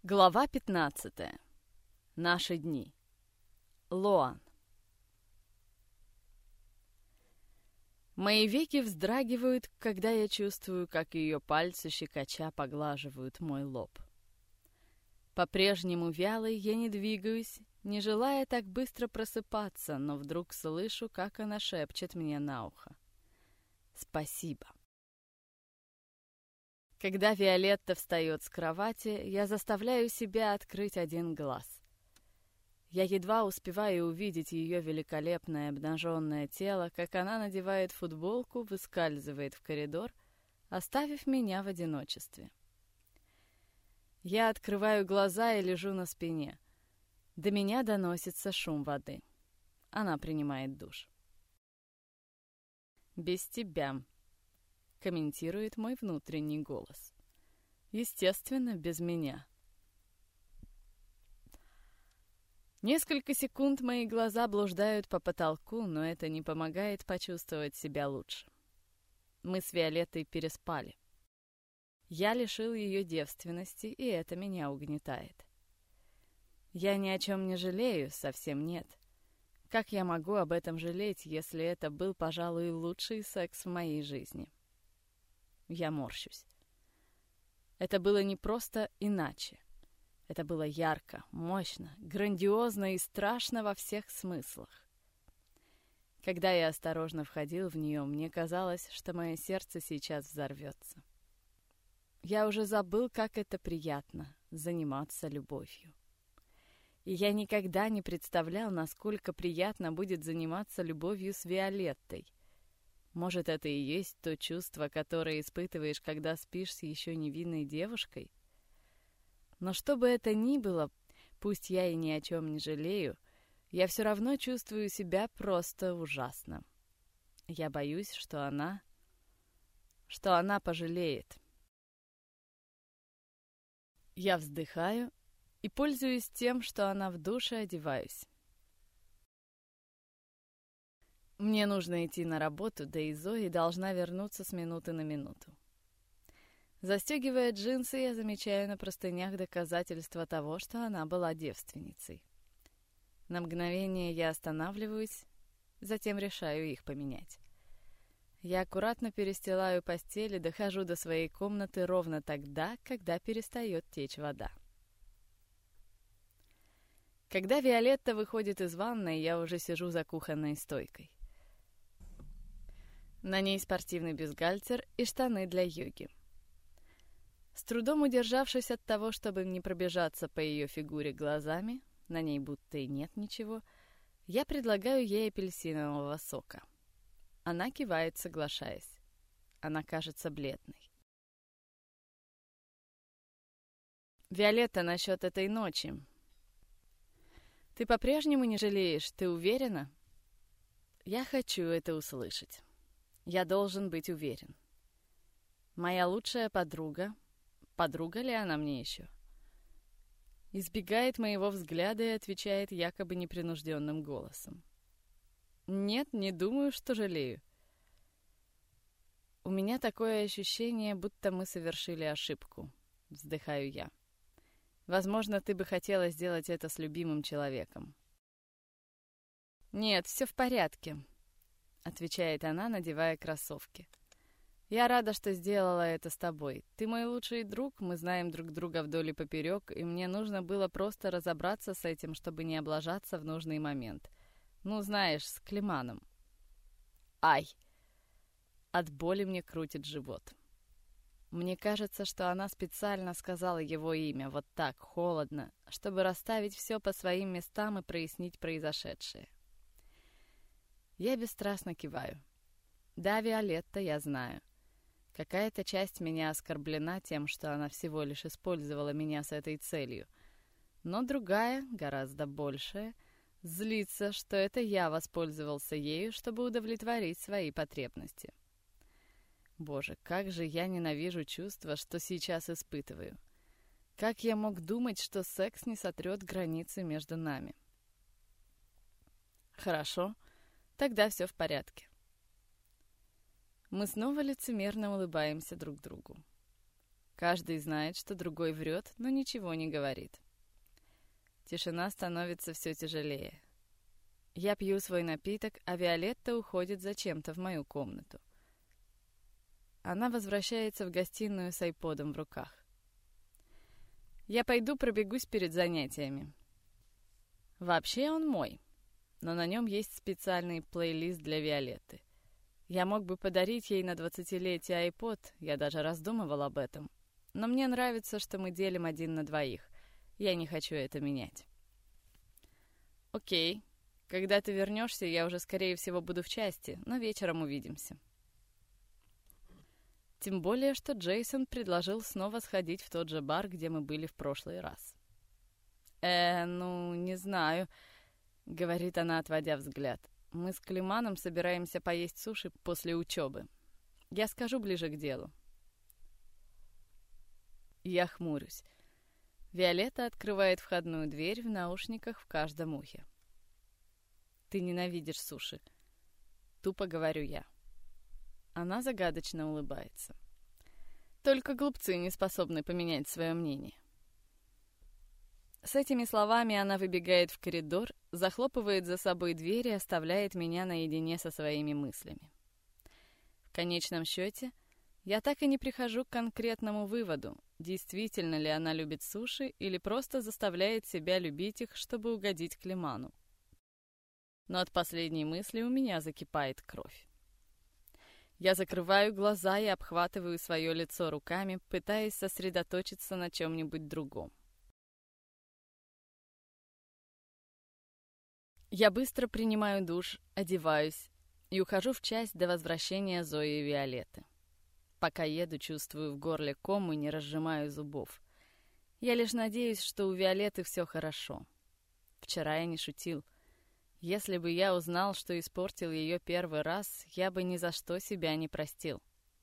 Глава 15. Наши дни. Лоан. Мои веки вздрагивают, когда я чувствую, как ее пальцы щекоча поглаживают мой лоб. По-прежнему вялой я не двигаюсь, не желая так быстро просыпаться, но вдруг слышу, как она шепчет мне на ухо. «Спасибо». Когда Виолетта встает с кровати, я заставляю себя открыть один глаз. Я едва успеваю увидеть ее великолепное обнаженное тело, как она надевает футболку, выскальзывает в коридор, оставив меня в одиночестве. Я открываю глаза и лежу на спине. До меня доносится шум воды. Она принимает душ. «Без тебя», — комментирует мой внутренний голос. Естественно, без меня. Несколько секунд мои глаза блуждают по потолку, но это не помогает почувствовать себя лучше. Мы с Виолеттой переспали. Я лишил ее девственности, и это меня угнетает. Я ни о чем не жалею, совсем нет. Как я могу об этом жалеть, если это был, пожалуй, лучший секс в моей жизни? Я морщусь. Это было не просто иначе. Это было ярко, мощно, грандиозно и страшно во всех смыслах. Когда я осторожно входил в нее, мне казалось, что мое сердце сейчас взорвется. Я уже забыл, как это приятно — заниматься любовью. И я никогда не представлял, насколько приятно будет заниматься любовью с Виолеттой. Может, это и есть то чувство, которое испытываешь, когда спишь с еще невинной девушкой? Но что бы это ни было, пусть я и ни о чем не жалею, я все равно чувствую себя просто ужасно. Я боюсь, что она пожалеет. Я вздыхаю и пользуюсь тем, что она в душе, одеваюсь. Мне нужно идти на работу, да и Зои должна вернуться с минуты на минуту. Застегивая джинсы, я замечаю на простынях доказательства того, что она была девственницей. На мгновение я останавливаюсь, затем решаю их поменять. Я аккуратно перестилаю постель и дохожу до своей комнаты ровно тогда, когда перестает течь вода. Когда Виолетта выходит из ванной, я уже сижу за кухонной стойкой. На ней спортивный бюстгальтер и штаны для йоги. С трудом удержавшись от того, чтобы не пробежаться по ее фигуре глазами, на ней будто и нет ничего, я предлагаю ей апельсинового сока. Она кивает, соглашаясь. Она кажется бледной. «Виолетта, насчет этой ночи. Ты по-прежнему не жалеешь, ты уверена?» Я хочу это услышать. Я должен быть уверен. Моя лучшая подруга, подруга ли она мне еще, избегает моего взгляда и отвечает якобы непринужденным голосом. «Нет, не думаю, что жалею. У меня такое ощущение, будто мы совершили ошибку», — вздыхаю я. «Возможно, ты бы хотела сделать это с любимым человеком». «Нет, все в порядке», — отвечает она, надевая кроссовки. «Я рада, что сделала это с тобой. Ты мой лучший друг, мы знаем друг друга вдоль и поперек, и мне нужно было просто разобраться с этим, чтобы не облажаться в нужный момент. Ну, знаешь, с Климаном». «Ай!» От боли мне крутит живот. Мне кажется, что она специально сказала его имя вот так, холодно, чтобы расставить все по своим местам и прояснить произошедшее. Я бесстрастно киваю. Да, Виолетта, я знаю. Какая-то часть меня оскорблена тем, что она всего лишь использовала меня с этой целью. Но другая, гораздо большая, злится, что это я воспользовался ею, чтобы удовлетворить свои потребности. Боже, как же я ненавижу чувство, что сейчас испытываю. Как я мог думать, что секс не сотрет границы между нами? Хорошо. Тогда все в порядке. Мы снова лицемерно улыбаемся друг другу. Каждый знает, что другой врет, но ничего не говорит. Тишина становится все тяжелее. Я пью свой напиток, а Виолетта уходит зачем-то в мою комнату. Она возвращается в гостиную с айподом в руках. Я пойду пробегусь перед занятиями. Вообще он мой, но на нем есть специальный плейлист для Виолетты. Я мог бы подарить ей на 20-летие айпод, я даже раздумывал об этом. Но мне нравится, что мы делим 1 на 2. Я не хочу это менять. Окей. Когда ты вернешься, я уже, скорее всего, буду в части, но вечером увидимся. Тем более, что Джейсон предложил снова сходить в тот же бар, где мы были в прошлый раз. Не знаю, — говорит она, отводя взгляд. Мы с Климаном собираемся поесть суши после учебы. Я скажу ближе к делу. Я хмурюсь. Виолетта открывает входную дверь в наушниках в каждом ухе. «Ты ненавидишь суши», — тупо говорю я. Она загадочно улыбается. Только глупцы не способны поменять свое мнение. С этими словами она выбегает в коридор, захлопывает за собой дверь и оставляет меня наедине со своими мыслями. В конечном счете, я так и не прихожу к конкретному выводу, действительно ли она любит суши или просто заставляет себя любить их, чтобы угодить Климану. Но от последней мысли у меня закипает кровь. Я закрываю глаза и обхватываю свое лицо руками, пытаясь сосредоточиться на чем-нибудь другом. Я быстро принимаю душ, одеваюсь и ухожу в часть до возвращения Зои и Виолетты. Пока еду, чувствую в горле ком и не разжимаю зубов. Я лишь надеюсь, что у Виолетты все хорошо. Вчера я не шутил. Если бы я узнал, что испортил ее первый раз, я бы ни за что себя не простил.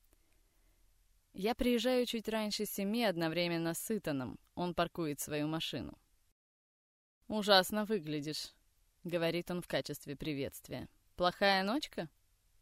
Я приезжаю чуть раньше 7 одновременно с Итаном. Он паркует свою машину. «Ужасно выглядишь», — говорит он в качестве приветствия. «Плохая ночка?»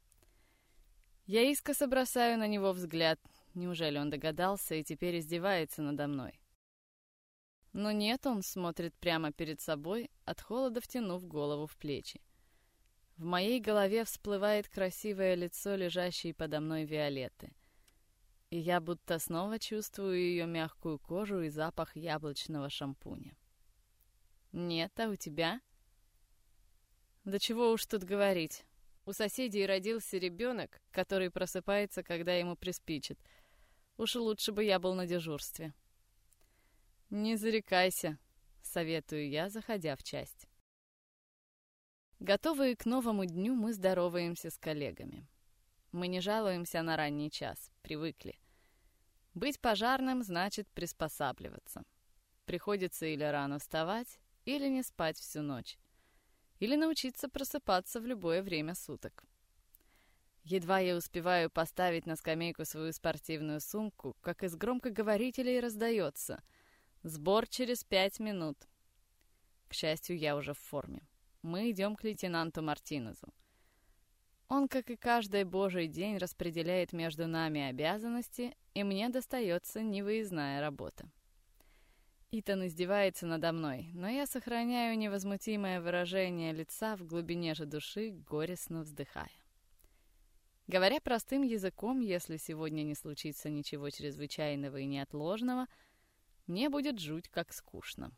Я искоса бросаю на него взгляд. Неужели он догадался и теперь издевается надо мной? Но нет, он смотрит прямо перед собой, от холода втянув голову в плечи. В моей голове всплывает красивое лицо лежащей подо мной Виолетты. И я будто снова чувствую ее мягкую кожу и запах яблочного шампуня. «Нет, а у тебя?» «Да чего уж тут говорить. У соседей родился ребенок, который просыпается, когда ему приспичит. Уж лучше бы я был на дежурстве». «Не зарекайся», — советую я, заходя в часть. Готовые к новому дню, мы здороваемся с коллегами. Мы не жалуемся на ранний час, привыкли. Быть пожарным значит приспосабливаться. Приходится или рано вставать, или не спать всю ночь. Или научиться просыпаться в любое время суток. Едва я успеваю поставить на скамейку свою спортивную сумку, как из громкоговорителей раздается: «Сбор через 5 минут». К счастью, я уже в форме. Мы идем к лейтенанту Мартинезу. Он, как и каждый божий день, распределяет между нами обязанности, и мне достается невыездная работа. Итан издевается надо мной, но я сохраняю невозмутимое выражение лица, в глубине же души горестно вздыхая. Говоря простым языком, если сегодня не случится ничего чрезвычайного и неотложного, мне будет жуть как скучно.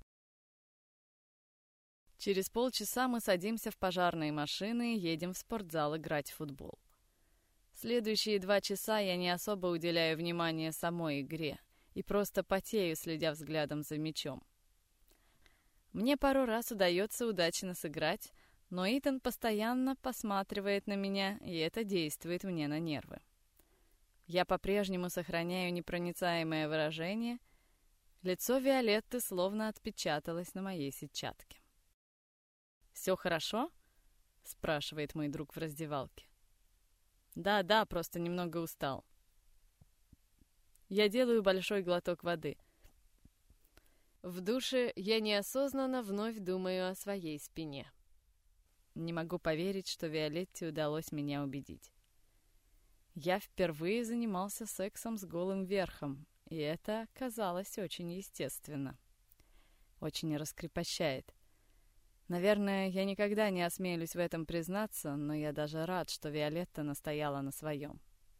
Через полчаса мы садимся в пожарные машины и едем в спортзал играть в футбол. Следующие 2 часа я не особо уделяю внимания самой игре и просто потею, следя взглядом за мячом. Мне пару раз удается удачно сыграть, но Итан постоянно посматривает на меня, и это действует мне на нервы. Я по-прежнему сохраняю непроницаемое выражение. Лицо Виолетты словно отпечаталось на моей сетчатке. «Все хорошо?» — спрашивает мой друг в раздевалке. «Да, просто немного устал». Я делаю большой глоток воды. В душе я неосознанно вновь думаю о своей спине. Не могу поверить, что Виолетте удалось меня убедить. Я впервые занимался сексом с голым верхом, и это казалось очень естественно. Очень раскрепощает. Наверное, я никогда не осмелюсь в этом признаться, но я даже рад, что Виолетта настояла на своем.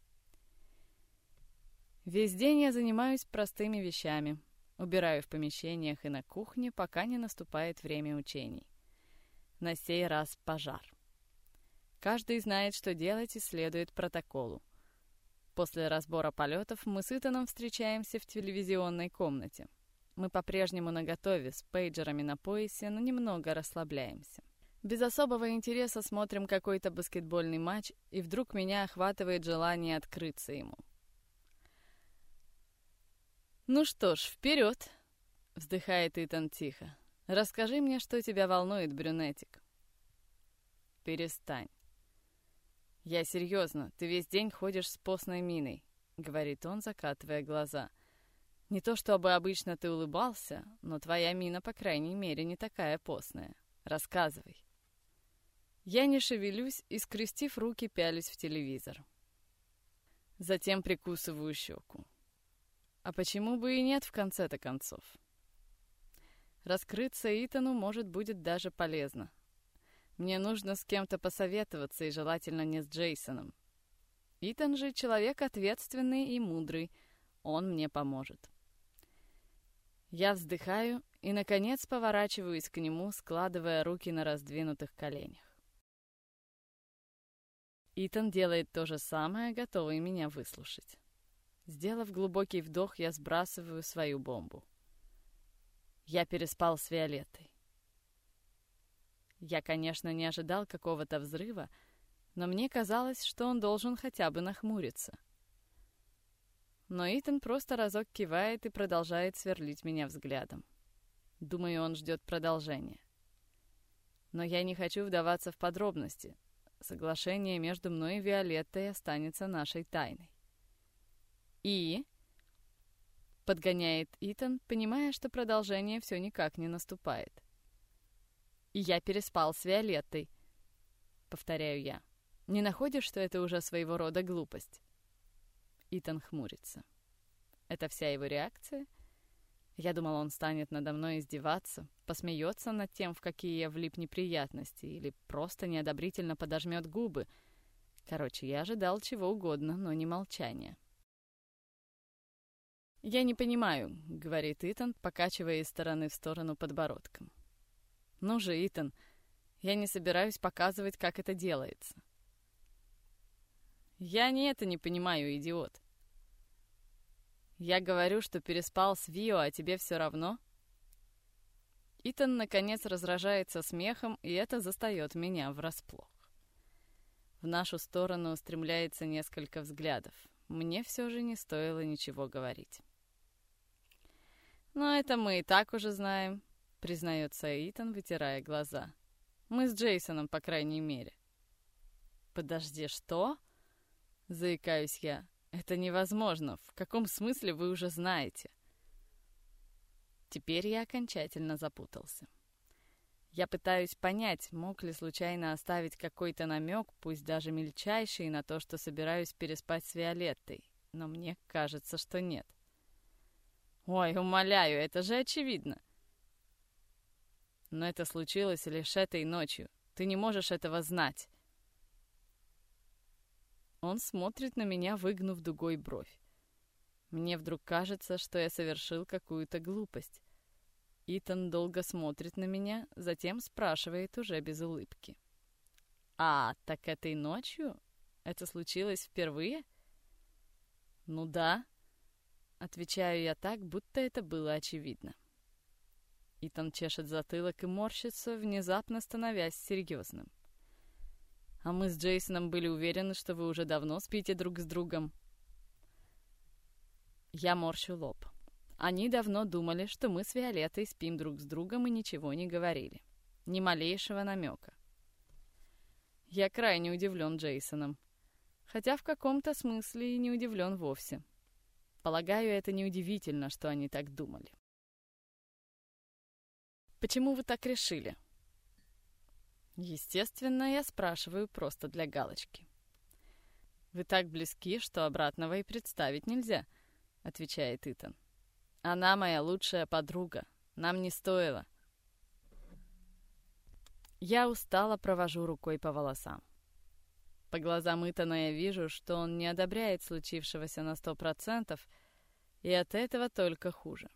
Весь день я занимаюсь простыми вещами. Убираю в помещениях и на кухне, пока не наступает время учений. На сей раз пожар. Каждый знает, что делать, и следует протоколу. После разбора полетов мы с Итаном встречаемся в телевизионной комнате. Мы по-прежнему наготове, с пейджерами на поясе, но немного расслабляемся. Без особого интереса смотрим какой-то баскетбольный матч, и вдруг меня охватывает желание открыться ему. «Ну что ж, вперед!» — вздыхает Итан тихо. «Расскажи мне, что тебя волнует, брюнетик». «Перестань». «Я серьезно, ты весь день ходишь с постной миной», — говорит он, закатывая глаза. «Не то чтобы обычно ты улыбался, но твоя мина, по крайней мере, не такая постная. Рассказывай». Я не шевелюсь и, скрестив руки, пялюсь в телевизор. Затем прикусываю щеку. А почему бы и нет в конце-то концов? Раскрыться Итану, может, будет даже полезно. Мне нужно с кем-то посоветоваться, и желательно не с Джейсоном. Итан же человек ответственный и мудрый. Он мне поможет. Я вздыхаю и, наконец, поворачиваюсь к нему, складывая руки на раздвинутых коленях. Итан делает то же самое, готовый меня выслушать. Сделав глубокий вдох, я сбрасываю свою бомбу. Я переспал с Виолеттой. Я, конечно, не ожидал какого-то взрыва, но мне казалось, что он должен хотя бы нахмуриться. Но Итан просто разок кивает и продолжает сверлить меня взглядом. Думаю, он ждет продолжения. Но я не хочу вдаваться в подробности. Соглашение между мной и Виолеттой останется нашей тайной. «И?» — подгоняет Итан, понимая, что продолжение все никак не наступает. «И я переспал с Виолеттой», — повторяю я. «Не находишь, что это уже своего рода глупость?» Итан хмурится. Это вся его реакция? Я думал, он станет надо мной издеваться, посмеется над тем, в какие я влип неприятности, или просто неодобрительно подожмет губы. Короче, я ожидал чего угодно, но не молчания. «Я не понимаю», — говорит Итан, покачивая из стороны в сторону подбородком. «Ну же, Итан, я не собираюсь показывать, как это делается». «Я не понимаю, идиот». «Я говорю, что переспал с Вио, а тебе все равно?» Итан, наконец, разражается смехом, и это застает меня врасплох. В нашу сторону устремляется несколько взглядов. Мне все же не стоило ничего говорить. «Но это мы и так уже знаем», — признается Итан, вытирая глаза. «Мы с Джейсоном, по крайней мере». «Подожди, что?» — заикаюсь я. «Это невозможно. В каком смысле вы уже знаете?» Теперь я окончательно запутался. Я пытаюсь понять, мог ли случайно оставить какой-то намек, пусть даже мельчайший, на то, что собираюсь переспать с Виолеттой, но мне кажется, что нет. «Ой, умоляю, это же очевидно!» «Но это случилось лишь этой ночью. Ты не можешь этого знать!» Он смотрит на меня, выгнув дугой бровь. Мне вдруг кажется, что я совершил какую-то глупость. Итан долго смотрит на меня, затем спрашивает уже без улыбки. «А, так этой ночью? Это случилось впервые?» «Ну да», — отвечаю я так, будто это было очевидно. Итан чешет затылок и морщится, внезапно становясь серьезным. «А мы с Джейсоном были уверены, что вы уже давно спите друг с другом». Я морщу лоб. Они давно думали, что мы с Виолеттой спим друг с другом и ничего не говорили. Ни малейшего намека. Я крайне удивлен Джейсоном. Хотя в каком-то смысле и не удивлен вовсе. Полагаю, это неудивительно, что они так думали. «Почему вы так решили?» Естественно, я спрашиваю просто для галочки. «Вы так близки, что обратного и представить нельзя», отвечает Итан. Она моя лучшая подруга. Нам не стоило. Я устало провожу рукой по волосам. По глазам Итана я вижу, что он не одобряет случившегося на 100%, и от этого только хуже.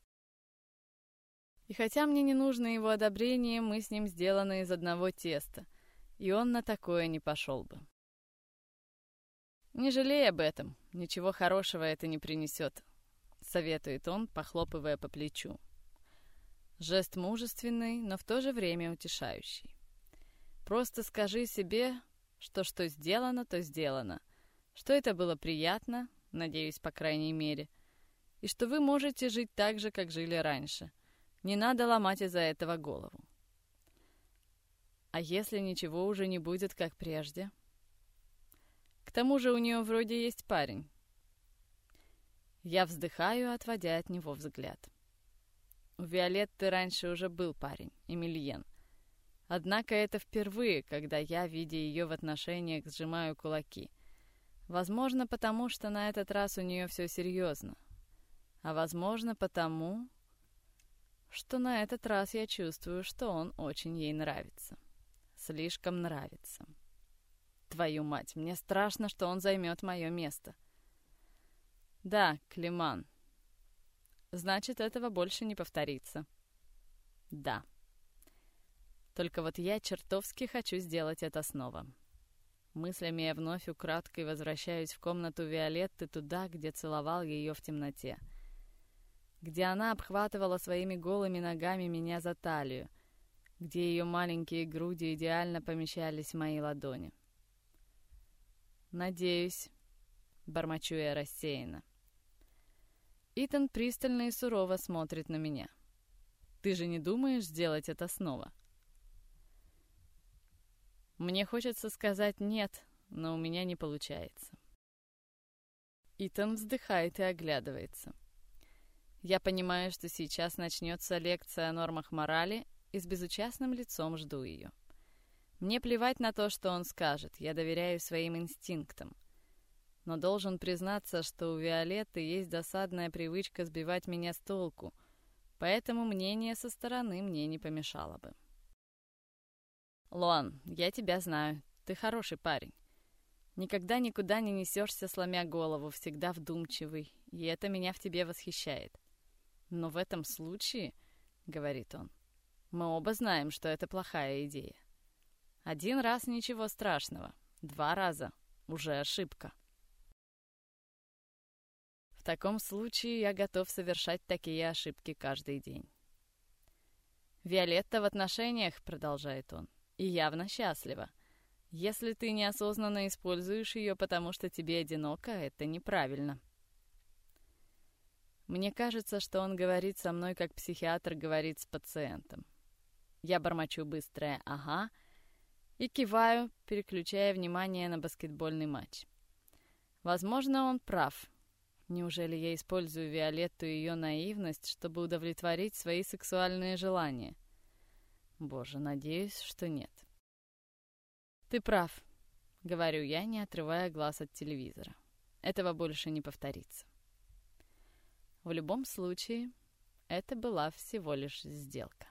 И хотя мне не нужно его одобрение, мы с ним сделаны из одного теста, и он на такое не пошел бы. «Не жалей об этом, ничего хорошего это не принесет», — советует он, похлопывая по плечу. Жест мужественный, но в то же время утешающий. «Просто скажи себе, что сделано, то сделано, что это было приятно, надеюсь, по крайней мере, и что вы можете жить так же, как жили раньше. Не надо ломать из-за этого голову. А если ничего уже не будет, как прежде? К тому же у нее вроде есть парень». Я вздыхаю, отводя от него взгляд. У Виолетты раньше уже был парень, Эмильен. Однако это впервые, когда я, видя ее в отношениях, сжимаю кулаки. Возможно, потому что на этот раз у нее все серьезно. А возможно, потому что на этот раз я чувствую, что он очень ей нравится. Слишком нравится. Твою мать, мне страшно, что он займет мое место. Да, Климан. Значит, этого больше не повторится. Да. Только вот я чертовски хочу сделать это снова. Мыслями я вновь украдкой возвращаюсь в комнату Виолетты, туда, где целовал ее в темноте. Где она обхватывала своими голыми ногами меня за талию, где ее маленькие груди идеально помещались в мои ладони. «Надеюсь», — бормочу я рассеянно. Итан пристально и сурово смотрит на меня. «Ты же не думаешь сделать это снова?» Мне хочется сказать «нет», но у меня не получается. Итан вздыхает и оглядывается. Я понимаю, что сейчас начнется лекция о нормах морали, и с безучастным лицом жду ее. Мне плевать на то, что он скажет, я доверяю своим инстинктам. Но должен признаться, что у Виолетты есть досадная привычка сбивать меня с толку, поэтому мнение со стороны мне не помешало бы. «Лоан, я тебя знаю, ты хороший парень. Никогда никуда не несешься, сломя голову, всегда вдумчивый, и это меня в тебе восхищает. Но в этом случае, — говорит он, — мы оба знаем, что это плохая идея. 1 раз ничего страшного, 2 раза уже ошибка. В таком случае я готов совершать такие ошибки каждый день. Виолетта в отношениях, — продолжает он, — и явно счастлива. Если ты неосознанно используешь ее, потому что тебе одиноко, это неправильно. Мне кажется, что он говорит со мной, как психиатр говорит с пациентом. Я бормочу быстрое «ага» и киваю, переключая внимание на баскетбольный матч. Возможно, он прав. Неужели я использую Виолетту и ее наивность, чтобы удовлетворить свои сексуальные желания? Боже, надеюсь, что нет. «Ты прав», — говорю я, не отрывая глаз от телевизора. Этого больше не повторится. В любом случае, это была всего лишь сделка.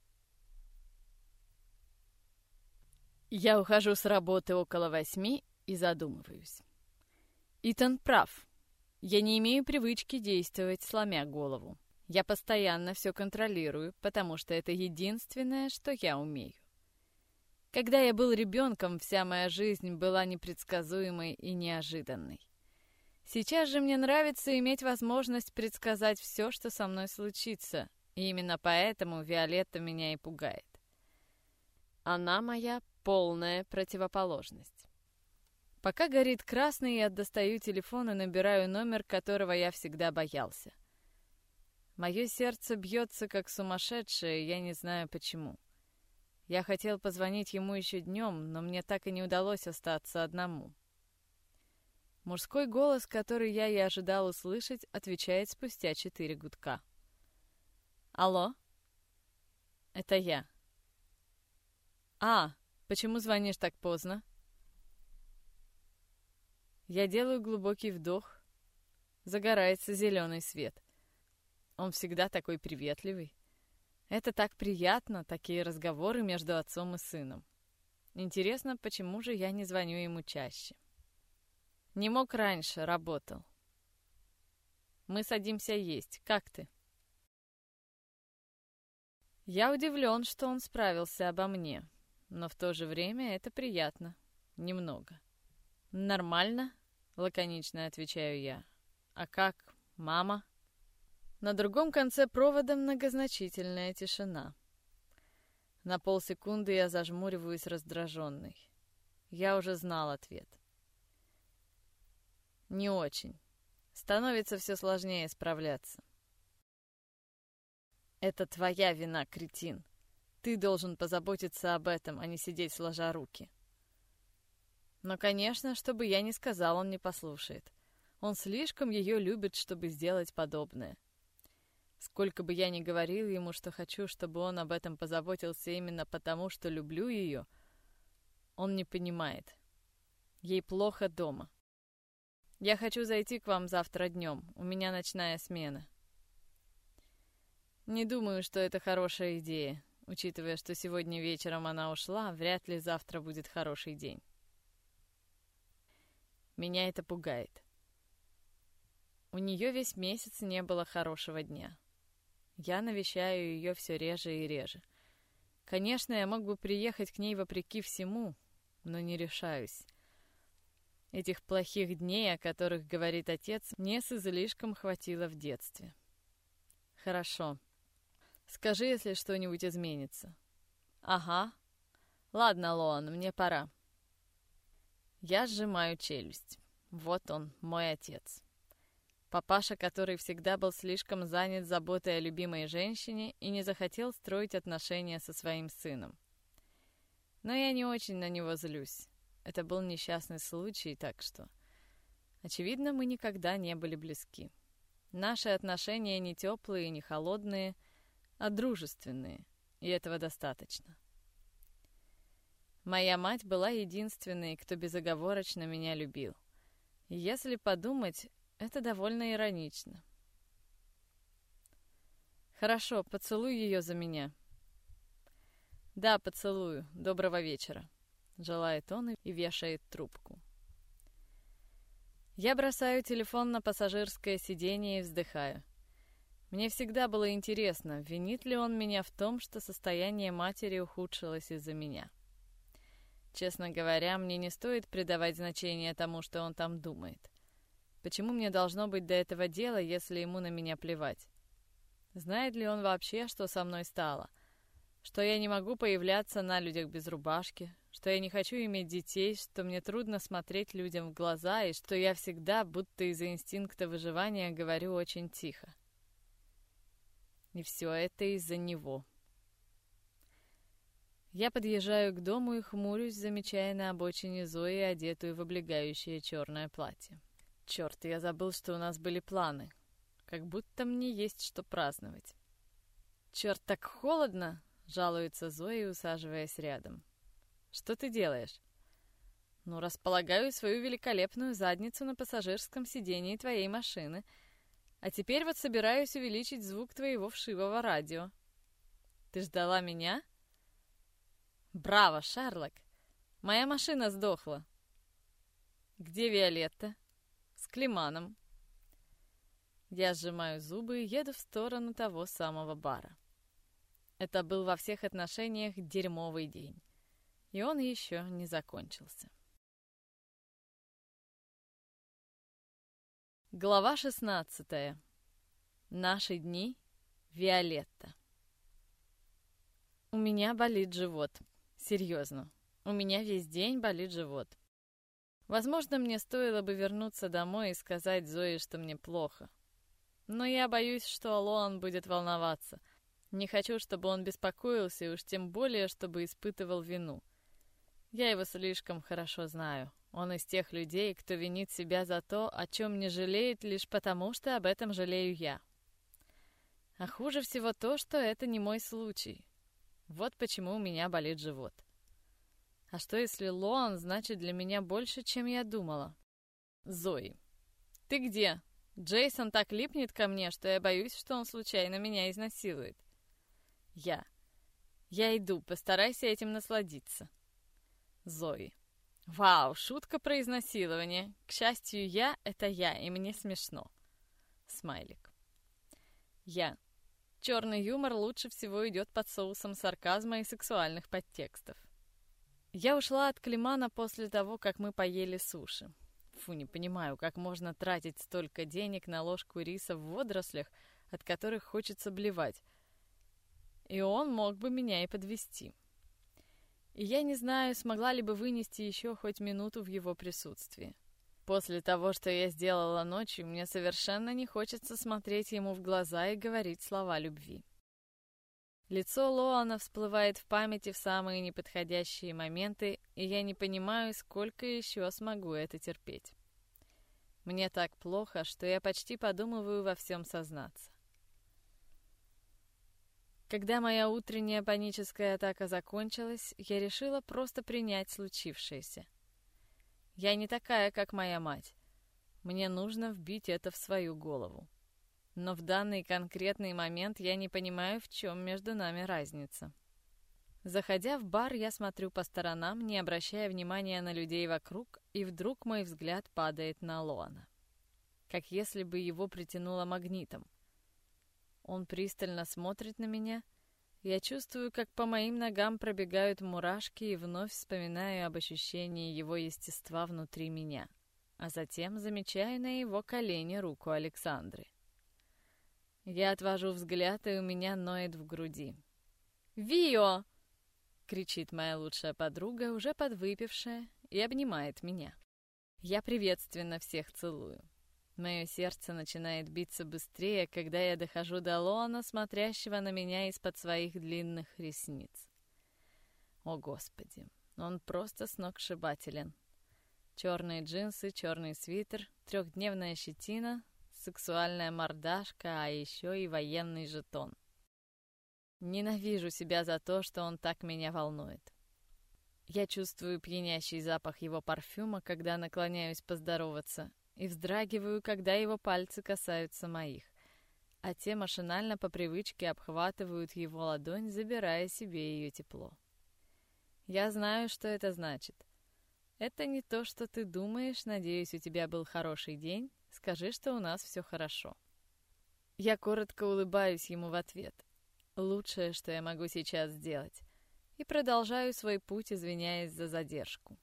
Я ухожу с работы около 8 и задумываюсь. Итан прав. Я не имею привычки действовать, сломя голову. Я постоянно все контролирую, потому что это единственное, что я умею. Когда я был ребенком, вся моя жизнь была непредсказуемой и неожиданной. Сейчас же мне нравится иметь возможность предсказать все, что со мной случится, и именно поэтому Виолетта меня и пугает. Она моя полная противоположность. Пока горит красный, я достаю телефон и набираю номер, которого я всегда боялся. Мое сердце бьется как сумасшедшее, я не знаю почему. Я хотел позвонить ему еще днем, но мне так и не удалось остаться одному. Мужской голос, который я и ожидал услышать, отвечает спустя 4 гудка. «Алло?» «Это я». «А, почему звонишь так поздно?» Я делаю глубокий вдох загорается зеленый свет. Он всегда такой приветливый. Это так приятно, такие разговоры между отцом и сыном. Интересно, почему же я не звоню ему чаще? Не мог раньше, работал. Мы садимся есть. Как ты? Я удивлен, что он справился обо мне, но в то же время это приятно. Немного. Нормально, лаконично отвечаю я. А как мама? На другом конце провода многозначительная тишина. На полсекунды я зажмуриваюсь раздраженный. Я уже знал ответ. Не очень. Становится все сложнее справляться. Это твоя вина, кретин. Ты должен позаботиться об этом, а не сидеть сложа руки. Но, конечно, что бы я ни сказал, он не послушает. Он слишком ее любит, чтобы сделать подобное. Сколько бы я ни говорил ему, что хочу, чтобы он об этом позаботился именно потому, что люблю ее, он не понимает. Ей плохо дома. Я хочу зайти к вам завтра днем. У меня ночная смена. Не думаю, что это хорошая идея. Учитывая, что сегодня вечером она ушла, вряд ли завтра будет хороший день. Меня это пугает. У нее весь месяц не было хорошего дня. Я навещаю ее все реже и реже. Конечно, я мог бы приехать к ней вопреки всему, но не решаюсь. Этих плохих дней, о которых говорит отец, мне с излишком хватило в детстве. Хорошо. Скажи, если что-нибудь изменится. Ага. Ладно, Лоан, мне пора. Я сжимаю челюсть. Вот он, мой отец. Папаша, который всегда был слишком занят заботой о любимой женщине и не захотел строить отношения со своим сыном. Но я не очень на него злюсь. Это был несчастный случай, так что... Очевидно, мы никогда не были близки. Наши отношения не теплые, не холодные, а дружественные, и этого достаточно. Моя мать была единственной, кто безоговорочно меня любил. И если подумать, это довольно иронично. Хорошо, поцелуй ее за меня. Да, поцелую. Доброго вечера. Желает он и вешает трубку. Я бросаю телефон на пассажирское сиденье и вздыхаю. Мне всегда было интересно, винит ли он меня в том, что состояние матери ухудшилось из-за меня. Честно говоря, мне не стоит придавать значение тому, что он там думает. Почему мне должно быть до этого дела, если ему на меня плевать? Знает ли он вообще, что со мной стало? Что я не могу появляться на людях без рубашки, что я не хочу иметь детей, что мне трудно смотреть людям в глаза и что я всегда, будто из-за инстинкта выживания, говорю очень тихо. И все это из-за него. Я подъезжаю к дому и хмурюсь, замечая на обочине Зои, одетую в облегающее черное платье. Черт, я забыл, что у нас были планы. Как будто мне есть что праздновать. Черт, так холодно! Жалуется Зоя, усаживаясь рядом. Что ты делаешь? Ну, располагаю свою великолепную задницу на пассажирском сидении твоей машины. А теперь вот собираюсь увеличить звук твоего вшивого радио. Ты ждала меня? Браво, Шерлок! Моя машина сдохла. Где Виолетта? С Климаном. Я сжимаю зубы и еду в сторону того самого бара. Это был во всех отношениях дерьмовый день. И он еще не закончился. Глава 16. Наши дни. Виолетта. У меня болит живот. Серьезно. У меня весь день болит живот. Возможно, мне стоило бы вернуться домой и сказать Зое, что мне плохо. Но я боюсь, что Лоан будет волноваться. Не хочу, чтобы он беспокоился, и уж тем более, чтобы испытывал вину. Я его слишком хорошо знаю. Он из тех людей, кто винит себя за то, о чем не жалеет, лишь потому, что об этом жалею я. А хуже всего то, что это не мой случай. Вот почему у меня болит живот. А что если Лоан значит для меня больше, чем я думала? Зои. Ты где? Джейсон так липнет ко мне, что я боюсь, что он случайно меня изнасилует. Я иду, постарайся этим насладиться. Зои. Вау, шутка про изнасилование. К счастью, это я, и мне смешно. Смайлик. Черный юмор лучше всего идет под соусом сарказма и сексуальных подтекстов. Я ушла от Климана после того, как мы поели суши. Фу, не понимаю, как можно тратить столько денег на ложку риса в водорослях, от которых хочется блевать. И он мог бы меня и подвести. И я не знаю, смогла ли бы вынести еще хоть минуту в его присутствии. После того, что я сделала ночью, мне совершенно не хочется смотреть ему в глаза и говорить слова любви. Лицо Лоана всплывает в памяти в самые неподходящие моменты, и я не понимаю, сколько еще смогу это терпеть. Мне так плохо, что я почти подумываю во всем сознаться. Когда моя утренняя паническая атака закончилась, я решила просто принять случившееся. Я не такая, как моя мать. Мне нужно вбить это в свою голову. Но в данный конкретный момент я не понимаю, в чем между нами разница. Заходя в бар, я смотрю по сторонам, не обращая внимания на людей вокруг, и вдруг мой взгляд падает на Лоана. Как если бы его притянуло магнитом. Он пристально смотрит на меня. Я чувствую, как по моим ногам пробегают мурашки, и вновь вспоминаю об ощущении его естества внутри меня. А затем замечаю на его колене руку Александры. Я отвожу взгляд, и у меня ноет в груди. «Вио!» — кричит моя лучшая подруга, уже подвыпившая, и обнимает меня. Я приветственно всех целую. Мое сердце начинает биться быстрее, когда я дохожу до Лоана, смотрящего на меня из-под своих длинных ресниц. О, Господи, он просто сногсшибателен. Черные джинсы, черный свитер, 3-дневная щетина, сексуальная мордашка, а еще и военный жетон. Ненавижу себя за то, что он так меня волнует. Я чувствую пьянящий запах его парфюма, когда наклоняюсь поздороваться, и вздрагиваю, когда его пальцы касаются моих, а те машинально по привычке обхватывают его ладонь, забирая себе ее тепло. Я знаю, что это значит. Это не то, что ты думаешь, надеюсь, у тебя был хороший день, скажи, что у нас все хорошо. Я коротко улыбаюсь ему в ответ. Лучшее, что я могу сейчас сделать. И продолжаю свой путь, извиняясь за задержку.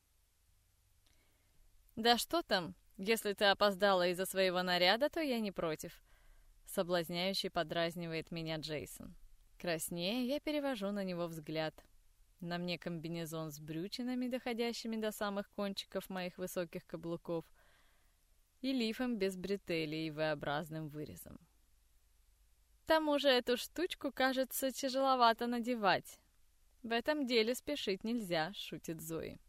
Да что там? Если ты опоздала из-за своего наряда, то я не против. Соблазняюще подразнивает меня Джейсон. Краснея, я перевожу на него взгляд. На мне комбинезон с брючинами, доходящими до самых кончиков моих высоких каблуков, и лифом без бретелей и V-образным вырезом. К тому же эту штучку, кажется, тяжеловато надевать. В этом деле спешить нельзя, шутит Зои.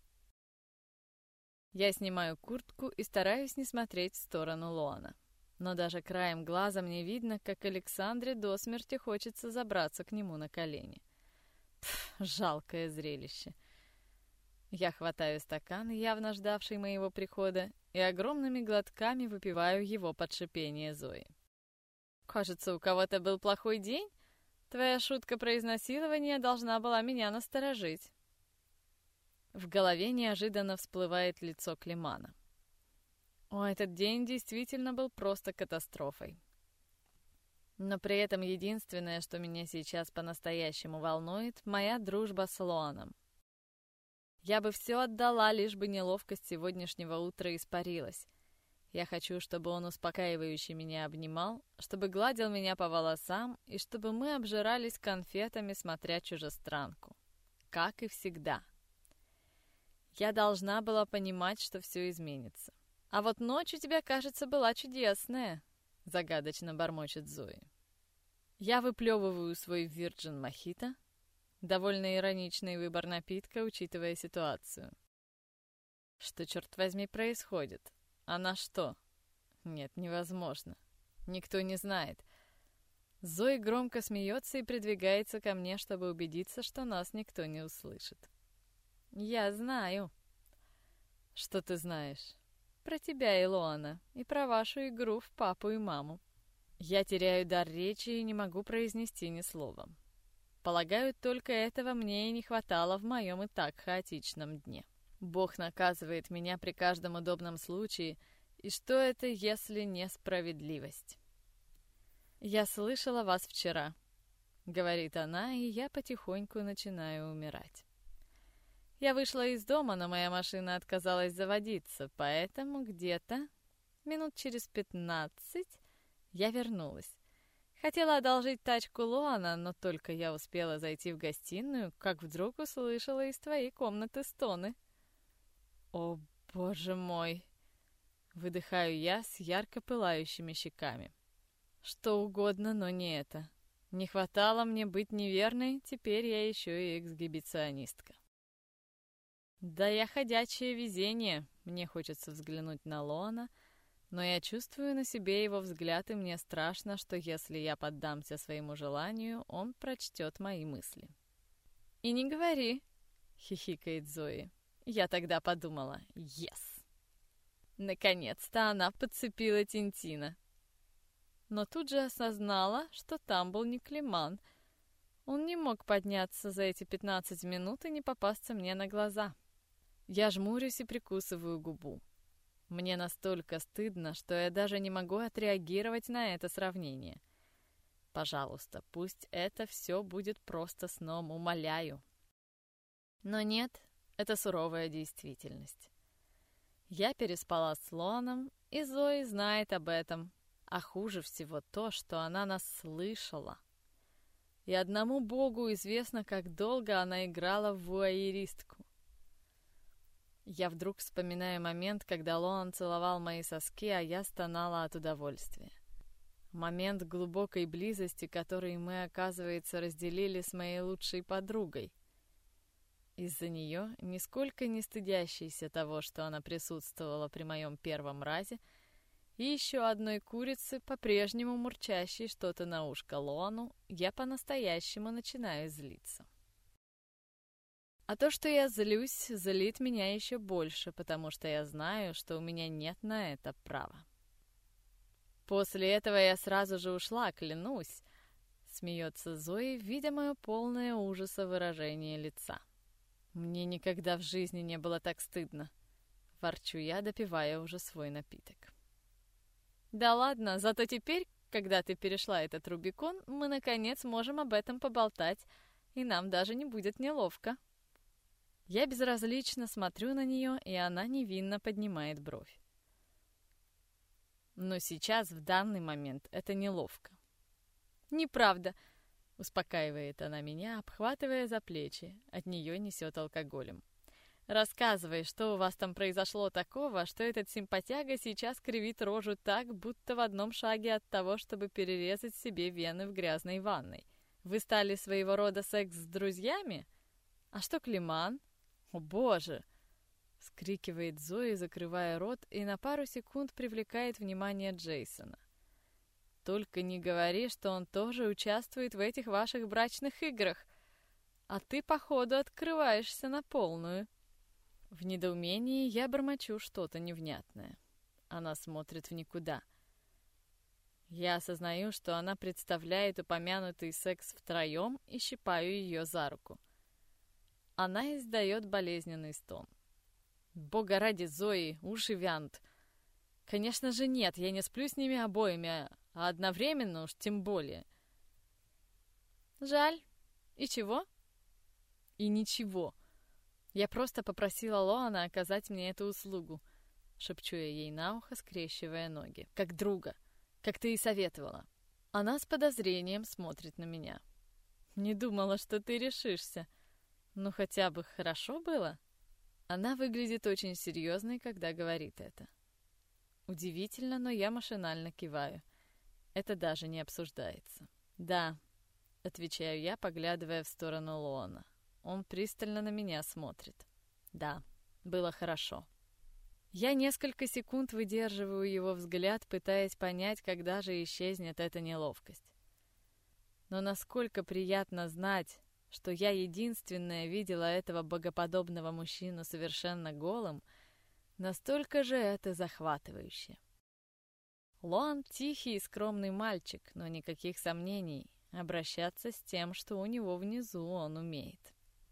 Я снимаю куртку и стараюсь не смотреть в сторону Лоана. Но даже краем глаза мне видно, как Александре до смерти хочется забраться к нему на колени. Пф, жалкое зрелище. Я хватаю стакан, явно ждавший моего прихода, и огромными глотками выпиваю его под шипение Зои. «Кажется, у кого-то был плохой день? Твоя шутка про изнасилование должна была меня насторожить». В голове неожиданно всплывает лицо Климана. О, этот день действительно был просто катастрофой. Но при этом единственное, что меня сейчас по-настоящему волнует, моя дружба с Лоаном. Я бы все отдала, лишь бы неловкость сегодняшнего утра испарилась. Я хочу, чтобы он успокаивающе меня обнимал, чтобы гладил меня по волосам и чтобы мы обжирались конфетами, смотря «Чужестранку». Как и всегда. Я должна была понимать, что все изменится. «А вот ночь у тебя, кажется, была чудесная», — загадочно бормочет Зои. Я выплевываю свой Virgin Mojito, довольно ироничный выбор напитка, учитывая ситуацию. Что, черт возьми, происходит? Она что? Нет, невозможно. Никто не знает. Зои громко смеется и придвигается ко мне, чтобы убедиться, что нас никто не услышит. Я знаю. Что ты знаешь? про тебя, Илоана, и про вашу игру в папу и маму. Я теряю дар речи и не могу произнести ни слова. Полагаю, только этого мне и не хватало в моем и так хаотичном дне. Бог наказывает меня при каждом удобном случае, и что это, если не справедливость? «Я слышала вас вчера», — говорит она, и я потихоньку начинаю умирать. Я вышла из дома, но моя машина отказалась заводиться, поэтому где-то минут через 15 я вернулась. Хотела одолжить тачку Луана, но только я успела зайти в гостиную, как вдруг услышала из твоей комнаты стоны. «О, боже мой!» — выдыхаю я с ярко пылающими щеками. Что угодно, но не это. Не хватало мне быть неверной, теперь я еще и эксгибиционистка. Да я ходячее везение, мне хочется взглянуть на Луана, но я чувствую на себе его взгляд, и мне страшно, что если я поддамся своему желанию, он прочтет мои мысли. «И не говори», — хихикает Зои. Я тогда подумала «Yes!». Наконец-то она подцепила Тинтина. Но тут же осознала, что там был не Климан. Он не мог подняться за эти 15 минут и не попасться мне на глаза. Я жмурюсь и прикусываю губу. Мне настолько стыдно, что я даже не могу отреагировать на это сравнение. Пожалуйста, пусть это все будет просто сном, умоляю. Но нет, это суровая действительность. Я переспала с Лоаном, и Зои знает об этом, а хуже всего то, что она нас слышала. И одному Богу известно, как долго она играла в вуайеристку. Я вдруг вспоминаю момент, когда Лоан целовал мои соски, а я стонала от удовольствия. Момент глубокой близости, который мы, оказывается, разделили с моей лучшей подругой. Из-за нее, нисколько не стыдящейся того, что она присутствовала при моем первом разе, и еще одной курицы, по-прежнему мурчащей что-то на ушко Лоану, я по-настоящему начинаю злиться. А то, что я злюсь, злит меня еще больше, потому что я знаю, что у меня нет на это права. После этого я сразу же ушла, клянусь, смеется Зои, видя мое полное ужаса выражение лица. Мне никогда в жизни не было так стыдно, ворчу я, допивая уже свой напиток. Да ладно, зато теперь, когда ты перешла этот Рубикон, мы наконец можем об этом поболтать, и нам даже не будет неловко. Я безразлично смотрю на нее, и она невинно поднимает бровь. Но сейчас, в данный момент, это неловко. «Неправда», — успокаивает она меня, обхватывая за плечи. От нее несет алкоголем. «Рассказывай, что у вас там произошло такого, что этот симпатяга сейчас кривит рожу так, будто в одном шаге от того, чтобы перерезать себе вены в грязной ванной. Вы стали своего рода секс с друзьями? А что Климан?» «О, боже!» — вскрикивает Зои, закрывая рот, и на пару секунд привлекает внимание Джейсона. «Только не говори, что он тоже участвует в этих ваших брачных играх, а ты, походу, открываешься на полную». В недоумении я бормочу что-то невнятное. Она смотрит в никуда. Я осознаю, что она представляет упомянутый секс втроем, и щипаю ее за руку. Она издает болезненный стон. «Бога ради, Зои, уши вянут». «Конечно же нет, я не сплю с ними обоими, а одновременно уж тем более». «Жаль. И чего?» «И ничего. Я просто попросила Лоана оказать мне эту услугу», — шепчу я ей на ухо, скрещивая ноги. «Как друга, как ты и советовала». Она с подозрением смотрит на меня. «Не думала, что ты решишься. Ну, хотя бы хорошо было?» Она выглядит очень серьезной, когда говорит это. Удивительно, но я машинально киваю. Это даже не обсуждается. «Да», — отвечаю я, поглядывая в сторону Лоана. Он пристально на меня смотрит. «Да, было хорошо». Я несколько секунд выдерживаю его взгляд, пытаясь понять, когда же исчезнет эта неловкость. Но насколько приятно знать, что я единственная видела этого богоподобного мужчину совершенно голым, Настолько же это захватывающе. Лоан тихий и скромный мальчик, но никаких сомнений, обращаться с тем, что у него внизу, он умеет.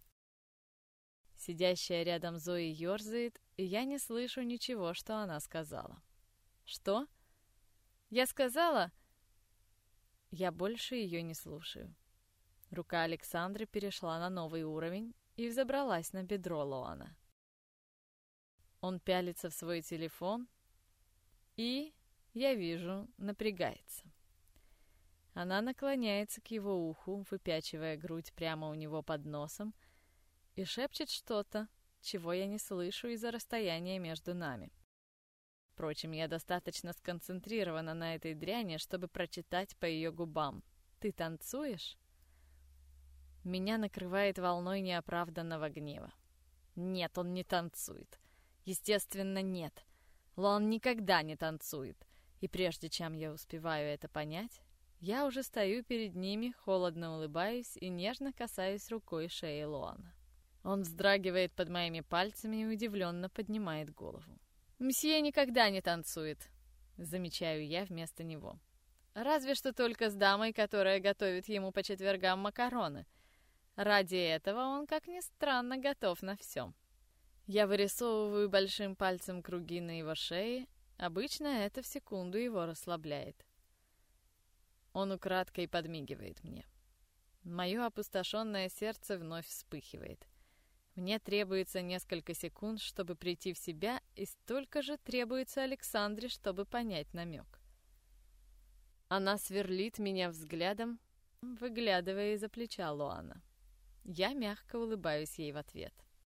Сидящая рядом Зои ёрзает, и я не слышу ничего, что она сказала. «Что? Я сказала...» Я больше ее не слушаю. Рука Александры перешла на новый уровень и взобралась на бедро Лоана. Он пялится в свой телефон и, я вижу, напрягается. Она наклоняется к его уху, выпячивая грудь прямо у него под носом, и шепчет что-то, чего я не слышу из-за расстояния между нами. Впрочем, я достаточно сконцентрирована на этой дряни, чтобы прочитать по ее губам. «Ты танцуешь?» Меня накрывает волной неоправданного гнева. Нет, он не танцует. Естественно, нет. Лоан никогда не танцует. И прежде чем я успеваю это понять, я уже стою перед ними, холодно улыбаюсь и нежно касаюсь рукой шеи Лоана. Он вздрагивает под моими пальцами и удивленно поднимает голову. «Мсье никогда не танцует», — замечаю я вместо него. «Разве что только с дамой, которая готовит ему по четвергам макароны. Ради этого он, как ни странно, готов на все». Я вырисовываю большим пальцем круги на его шее. Обычно это в секунду его расслабляет. Он украдкой подмигивает мне. Мое опустошенное сердце вновь вспыхивает. Мне требуется несколько секунд, чтобы прийти в себя, и столько же требуется Александре, чтобы понять намек. Она сверлит меня взглядом, выглядывая из-за плеча Лоана. Я мягко улыбаюсь ей в ответ.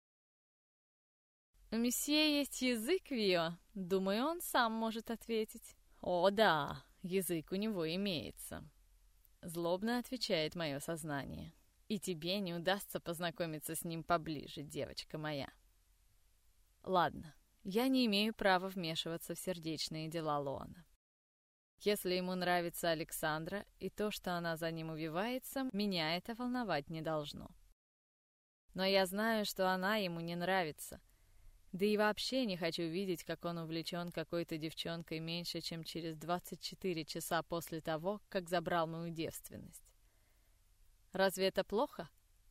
«У месье есть язык, Вио. Думаю, он сам может ответить». «О, да, язык у него имеется», — злобно отвечает мое сознание. «И тебе не удастся познакомиться с ним поближе, девочка моя». Ладно, я не имею права вмешиваться в сердечные дела Лоана. Если ему нравится Александра и то, что она за ним увивается, меня это волновать не должно. Но я знаю, что она ему не нравится. Да и вообще не хочу видеть, как он увлечен какой-то девчонкой меньше, чем через 24 часа после того, как забрал мою девственность. Разве это плохо?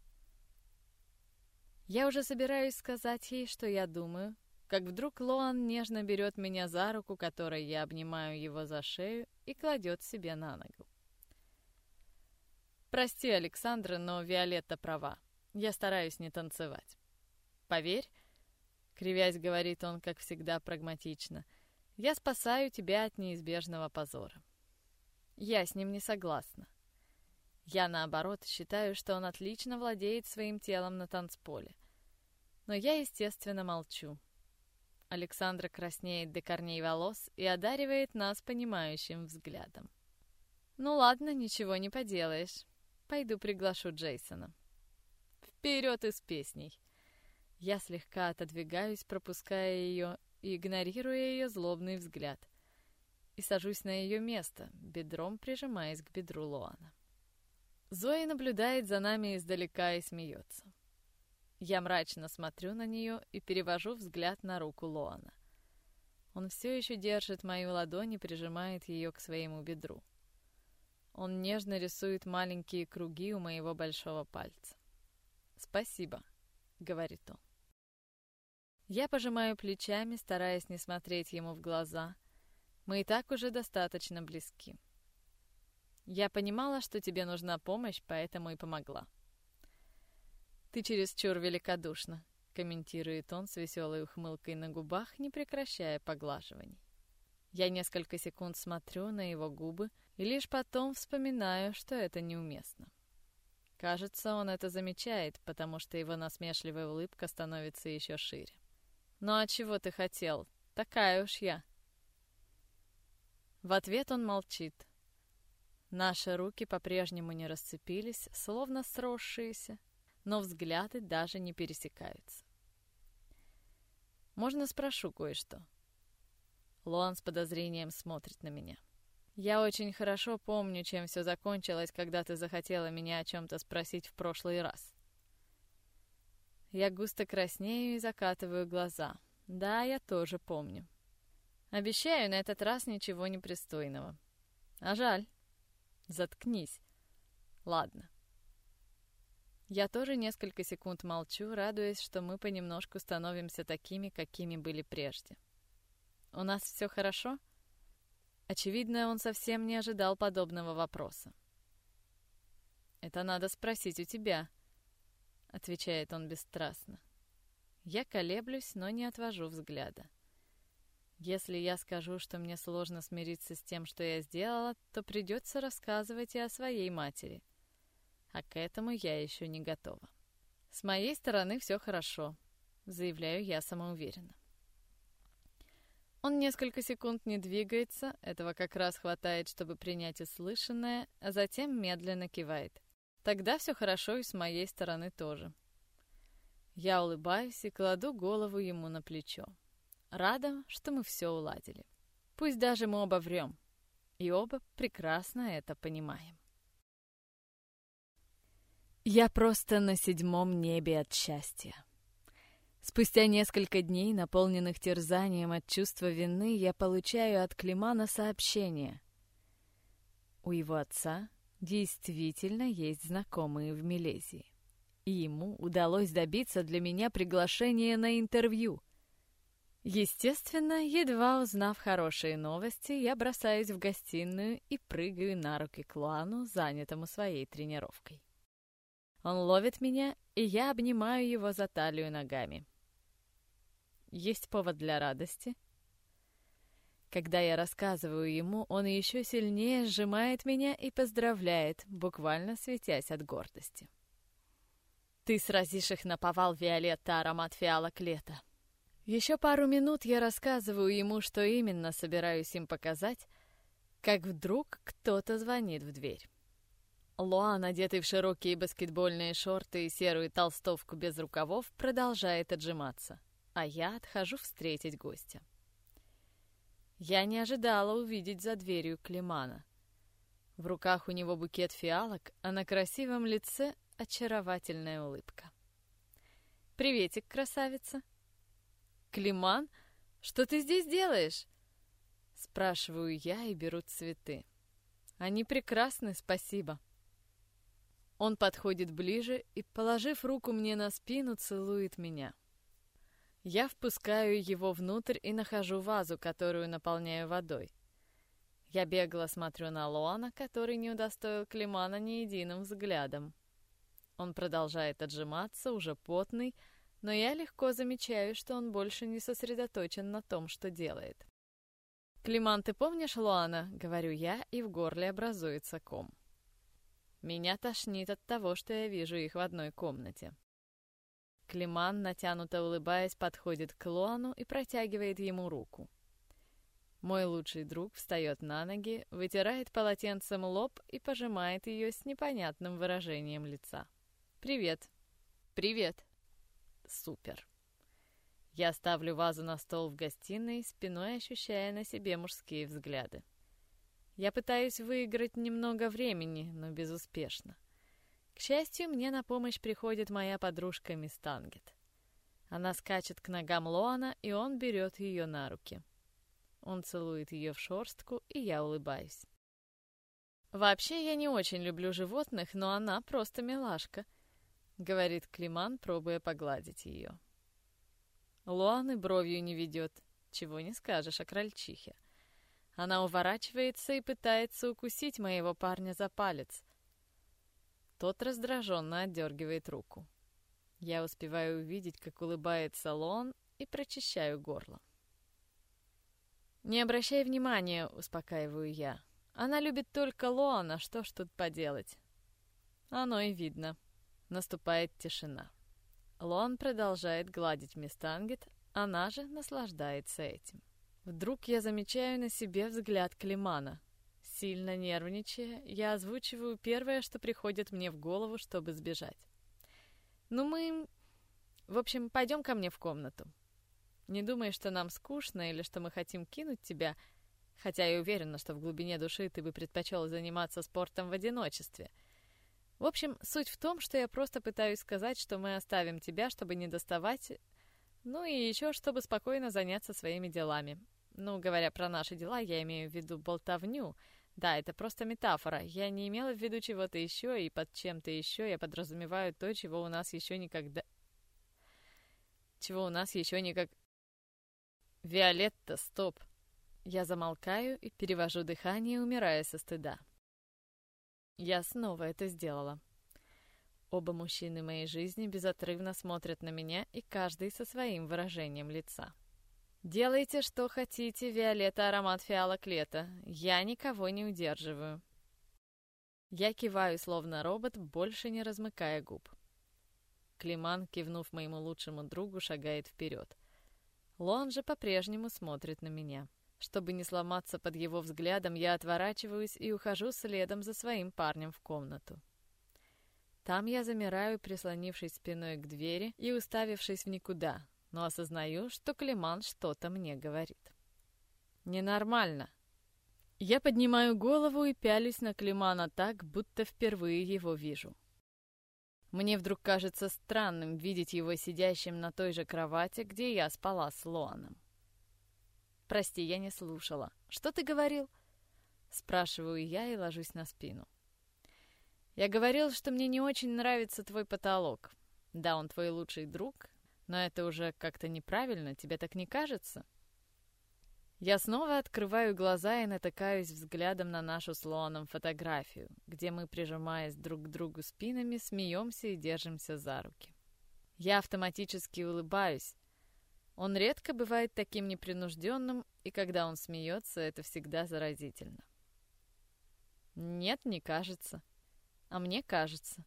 Я уже собираюсь сказать ей, что я думаю, как вдруг Лоан нежно берет меня за руку, которой я обнимаю его за шею, и кладет себе на ногу. «Прости, Александра, но Виолетта права. Я стараюсь не танцевать. Поверь, — кривясь говорит он, как всегда, прагматично, — я спасаю тебя от неизбежного позора». Я с ним не согласна. Я, наоборот, считаю, что он отлично владеет своим телом на танцполе. Но я, естественно, молчу. Александра краснеет до корней волос и одаривает нас понимающим взглядом. «Ну ладно, ничего не поделаешь. Пойду приглашу Джейсона». «Вперед из песней!» Я слегка отодвигаюсь, пропуская ее и игнорируя ее злобный взгляд, и сажусь на ее место, бедром прижимаясь к бедру Лоана. Зои наблюдает за нами издалека и смеется. Я мрачно смотрю на нее и перевожу взгляд на руку Лоана. Он все еще держит мою ладонь и прижимает ее к своему бедру. Он нежно рисует маленькие круги у моего большого пальца. «Спасибо», — говорит он. Я пожимаю плечами, стараясь не смотреть ему в глаза. Мы и так уже достаточно близки. Я понимала, что тебе нужна помощь, поэтому и помогла. «Ты чересчур великодушна», — комментирует он с веселой ухмылкой на губах, не прекращая поглаживаний. Я несколько секунд смотрю на его губы и лишь потом вспоминаю, что это неуместно. Кажется, он это замечает, потому что его насмешливая улыбка становится еще шире. «Ну а чего ты хотел? Такая уж я». В ответ он молчит. Наши руки по-прежнему не расцепились, словно сросшиеся, но взгляды даже не пересекаются. «Можно спрошу кое-что?» Лоан с подозрением смотрит на меня. «Я очень хорошо помню, чем все закончилось, когда ты захотела меня о чем-то спросить в прошлый раз». Я густо краснею и закатываю глаза. Да, я тоже помню. Обещаю, на этот раз ничего непристойного. А жаль. Заткнись. Ладно. Я тоже несколько секунд молчу, радуясь, что мы понемножку становимся такими, какими были прежде. У нас все хорошо? Очевидно, он совсем не ожидал подобного вопроса. «Это надо спросить у тебя», — отвечает он бесстрастно. Я колеблюсь, но не отвожу взгляда. Если я скажу, что мне сложно смириться с тем, что я сделала, то придется рассказывать и о своей матери. А к этому я еще не готова. С моей стороны все хорошо, заявляю я самоуверенно. Он несколько секунд не двигается, этого как раз хватает, чтобы принять услышанное, а затем медленно кивает. Тогда все хорошо и с моей стороны тоже. Я улыбаюсь и кладу голову ему на плечо. Рада, что мы все уладили. Пусть даже мы оба врем. И оба прекрасно это понимаем. Я просто на 7-м небе от счастья. Спустя несколько дней, наполненных терзанием от чувства вины, я получаю от Климана сообщение. У его отца действительно есть знакомые в Милезии. И ему удалось добиться для меня приглашения на интервью. Естественно, едва узнав хорошие новости, я бросаюсь в гостиную и прыгаю на руки к Луану, занятому своей тренировкой. Он ловит меня, и я обнимаю его за талию ногами. Есть повод для радости. Когда я рассказываю ему, он еще сильнее сжимает меня и поздравляет, буквально светясь от гордости. «Ты сразишь их наповал, Виолетта, аромат фиалок лета». Еще пару минут я рассказываю ему, что именно собираюсь им показать, как вдруг кто-то звонит в дверь. Луан, одетый в широкие баскетбольные шорты и серую толстовку без рукавов, продолжает отжиматься, а я отхожу встретить гостя. Я не ожидала увидеть за дверью Климана. В руках у него букет фиалок, а на красивом лице очаровательная улыбка. «Приветик, красавица!» «Климан, что ты здесь делаешь?» Спрашиваю я и беру цветы. «Они прекрасны, спасибо». Он подходит ближе и, положив руку мне на спину, целует меня. Я впускаю его внутрь и нахожу вазу, которую наполняю водой. Я бегло смотрю на Луана, который не удостоил Климана ни единым взглядом. Он продолжает отжиматься, уже потный, но я легко замечаю, что он больше не сосредоточен на том, что делает. «Климан, ты помнишь Луана?» — говорю я, и в горле образуется ком. Меня тошнит от того, что я вижу их в одной комнате. Климан, натянуто улыбаясь, подходит к Луану и протягивает ему руку. Мой лучший друг встает на ноги, вытирает полотенцем лоб и пожимает ее с непонятным выражением лица. «Привет». «Привет». Супер. Я ставлю вазу на стол в гостиной, спиной ощущая на себе мужские взгляды. Я пытаюсь выиграть немного времени, но безуспешно. К счастью, мне на помощь приходит моя подружка мисс Тангет. Она скачет к ногам Луана, и он берет ее на руки. Он целует ее в шерстку, и я улыбаюсь. «Вообще, я не очень люблю животных, но она просто милашка», — говорит Климан, пробуя погладить ее. Луан и бровью не ведет, чего не скажешь о крольчихе. Она уворачивается и пытается укусить моего парня за палец. Тот раздраженно отдергивает руку. Я успеваю увидеть, как улыбается Луан, и прочищаю горло. «Не обращай внимания», — успокаиваю я. «Она любит только Луана, что ж тут поделать?» Оно и видно. Наступает тишина. Луан продолжает гладить мисс Тангет, она же наслаждается этим. Вдруг я замечаю на себе взгляд Климана. Сильно нервничая, я озвучиваю первое, что приходит мне в голову, чтобы сбежать. В общем, пойдем ко мне в комнату. Не думай, что нам скучно или что мы хотим кинуть тебя, хотя я уверена, что в глубине души ты бы предпочел заниматься спортом в одиночестве. В общем, суть в том, что я просто пытаюсь сказать, что мы оставим тебя, чтобы не доставать Ну и еще, чтобы спокойно заняться своими делами. Ну, говоря про наши дела, я имею в виду болтовню. Да, это просто метафора. Я не имела в виду чего-то еще, и под чем-то еще я подразумеваю то, чего у нас еще никогда... Чего у нас еще никак... Виолетта, стоп. Я замолкаю и перевожу дыхание, умирая со стыда. Я снова это сделала. Оба мужчины моей жизни безотрывно смотрят на меня, и каждый со своим выражением лица. «Делайте, что хотите, Виолетта, аромат фиалок лета. Я никого не удерживаю». Я киваю, словно робот, больше не размыкая губ. Климан, кивнув моему лучшему другу, шагает вперед. Лоан же по-прежнему смотрит на меня. Чтобы не сломаться под его взглядом, я отворачиваюсь и ухожу следом за своим парнем в комнату. Там я замираю, прислонившись спиной к двери и уставившись в никуда, но осознаю, что Климан что-то мне говорит. «Ненормально». Я поднимаю голову и пялюсь на Климана так, будто впервые его вижу. Мне вдруг кажется странным видеть его сидящим на той же кровати, где я спала с Лоаном. «Прости, я не слушала. Что ты говорил?» Спрашиваю я и ложусь на спину. «Я говорил, что мне не очень нравится твой потолок. Да, он твой лучший друг, но это уже как-то неправильно, тебе так не кажется?» Я снова открываю глаза и натыкаюсь взглядом на нашу с Лоаном фотографию, где мы, прижимаясь друг к другу спинами, смеемся и держимся за руки. Я автоматически улыбаюсь. Он редко бывает таким непринужденным, и когда он смеется, это всегда заразительно. Нет, не кажется. А мне кажется.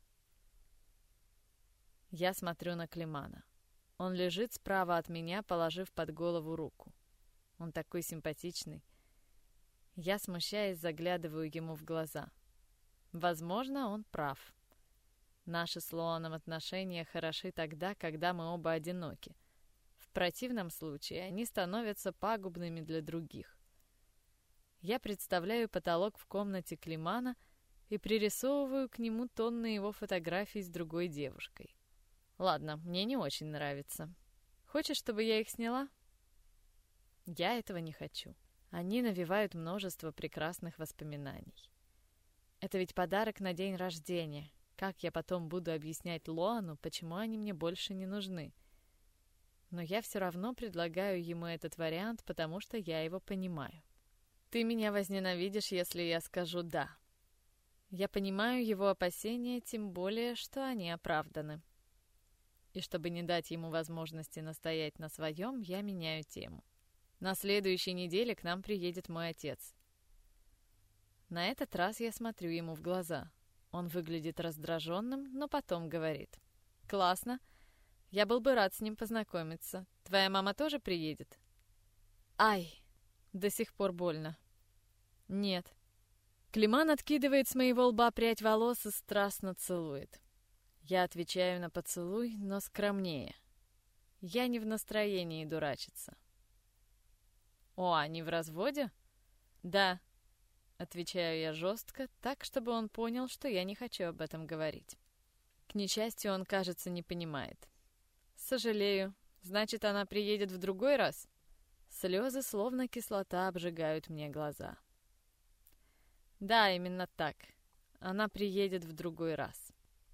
Я смотрю на Климана. Он лежит справа от меня, положив под голову руку. Он такой симпатичный. Я, смущаясь, заглядываю ему в глаза. Возможно, он прав. Наши с Лоаном отношения хороши тогда, когда мы оба одиноки. В противном случае они становятся пагубными для других. Я представляю потолок в комнате Климана и пририсовываю к нему тонны его фотографий с другой девушкой. Ладно, мне не очень нравится. Хочешь, чтобы я их сняла? Я этого не хочу. Они навевают множество прекрасных воспоминаний. Это ведь подарок на день рождения. Как я потом буду объяснять Лоану, почему они мне больше не нужны? Но я все равно предлагаю ему этот вариант, потому что я его понимаю. Ты меня возненавидишь, если я скажу «да». Я понимаю его опасения, тем более, что они оправданы. И чтобы не дать ему возможности настоять на своем, я меняю тему. На следующей неделе к нам приедет мой отец. На этот раз я смотрю ему в глаза. Он выглядит раздраженным, но потом говорит. «Классно. Я был бы рад с ним познакомиться. Твоя мама тоже приедет?» «Ай!» До сих пор больно. «Нет». Климан откидывает с моего лба прядь волос и страстно целует. Я отвечаю на поцелуй, но скромнее. Я не в настроении дурачиться. «О, они в разводе?» «Да», — отвечаю я жестко, так, чтобы он понял, что я не хочу об этом говорить. К несчастью, он, кажется, не понимает. «Сожалею. Значит, она приедет в другой раз?» Слезы, словно кислота, обжигают мне глаза. «Да, именно так. Она приедет в другой раз».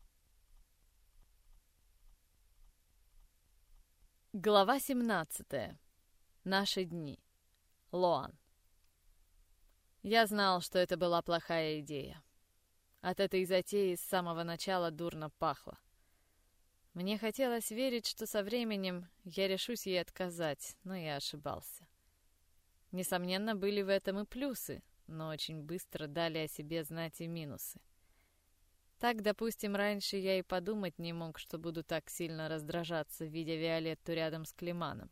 Глава 17. Наши дни. Лоан. Я знал, что это была плохая идея. От этой затеи с самого начала дурно пахло. Мне хотелось верить, что со временем я решусь ей отказать, но я ошибался. Несомненно, были в этом и плюсы, но очень быстро дали о себе знать и минусы. Так, допустим, раньше я и подумать не мог, что буду так сильно раздражаться, видя Виолетту рядом с Климаном.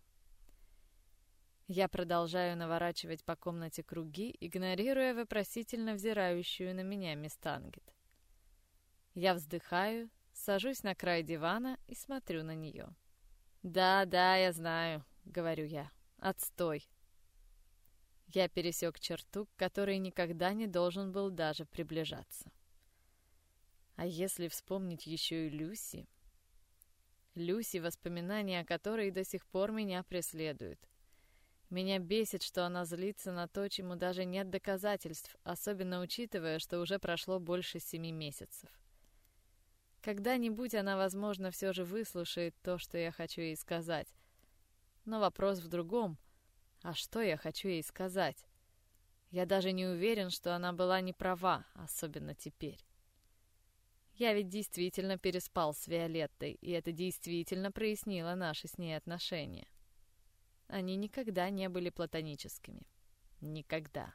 Я продолжаю наворачивать по комнате круги, игнорируя вопросительно взирающую на меня мисс Тангет. Я вздыхаю, сажусь на край дивана и смотрю на нее. «Да, я знаю», — говорю я. «Отстой». Я пересек черту, к которой никогда не должен был даже приближаться. А если вспомнить еще и Люси? Люси, воспоминания о которой до сих пор меня преследуют. Меня бесит, что она злится на то, чему даже нет доказательств, особенно учитывая, что уже прошло больше 7 месяцев. Когда-нибудь она, возможно, все же выслушает то, что я хочу ей сказать. Но вопрос в другом. А что я хочу ей сказать? Я даже не уверен, что она была не права, особенно теперь. Я ведь действительно переспал с Виолеттой, и это действительно прояснило наши с ней отношения. Они никогда не были платоническими. Никогда.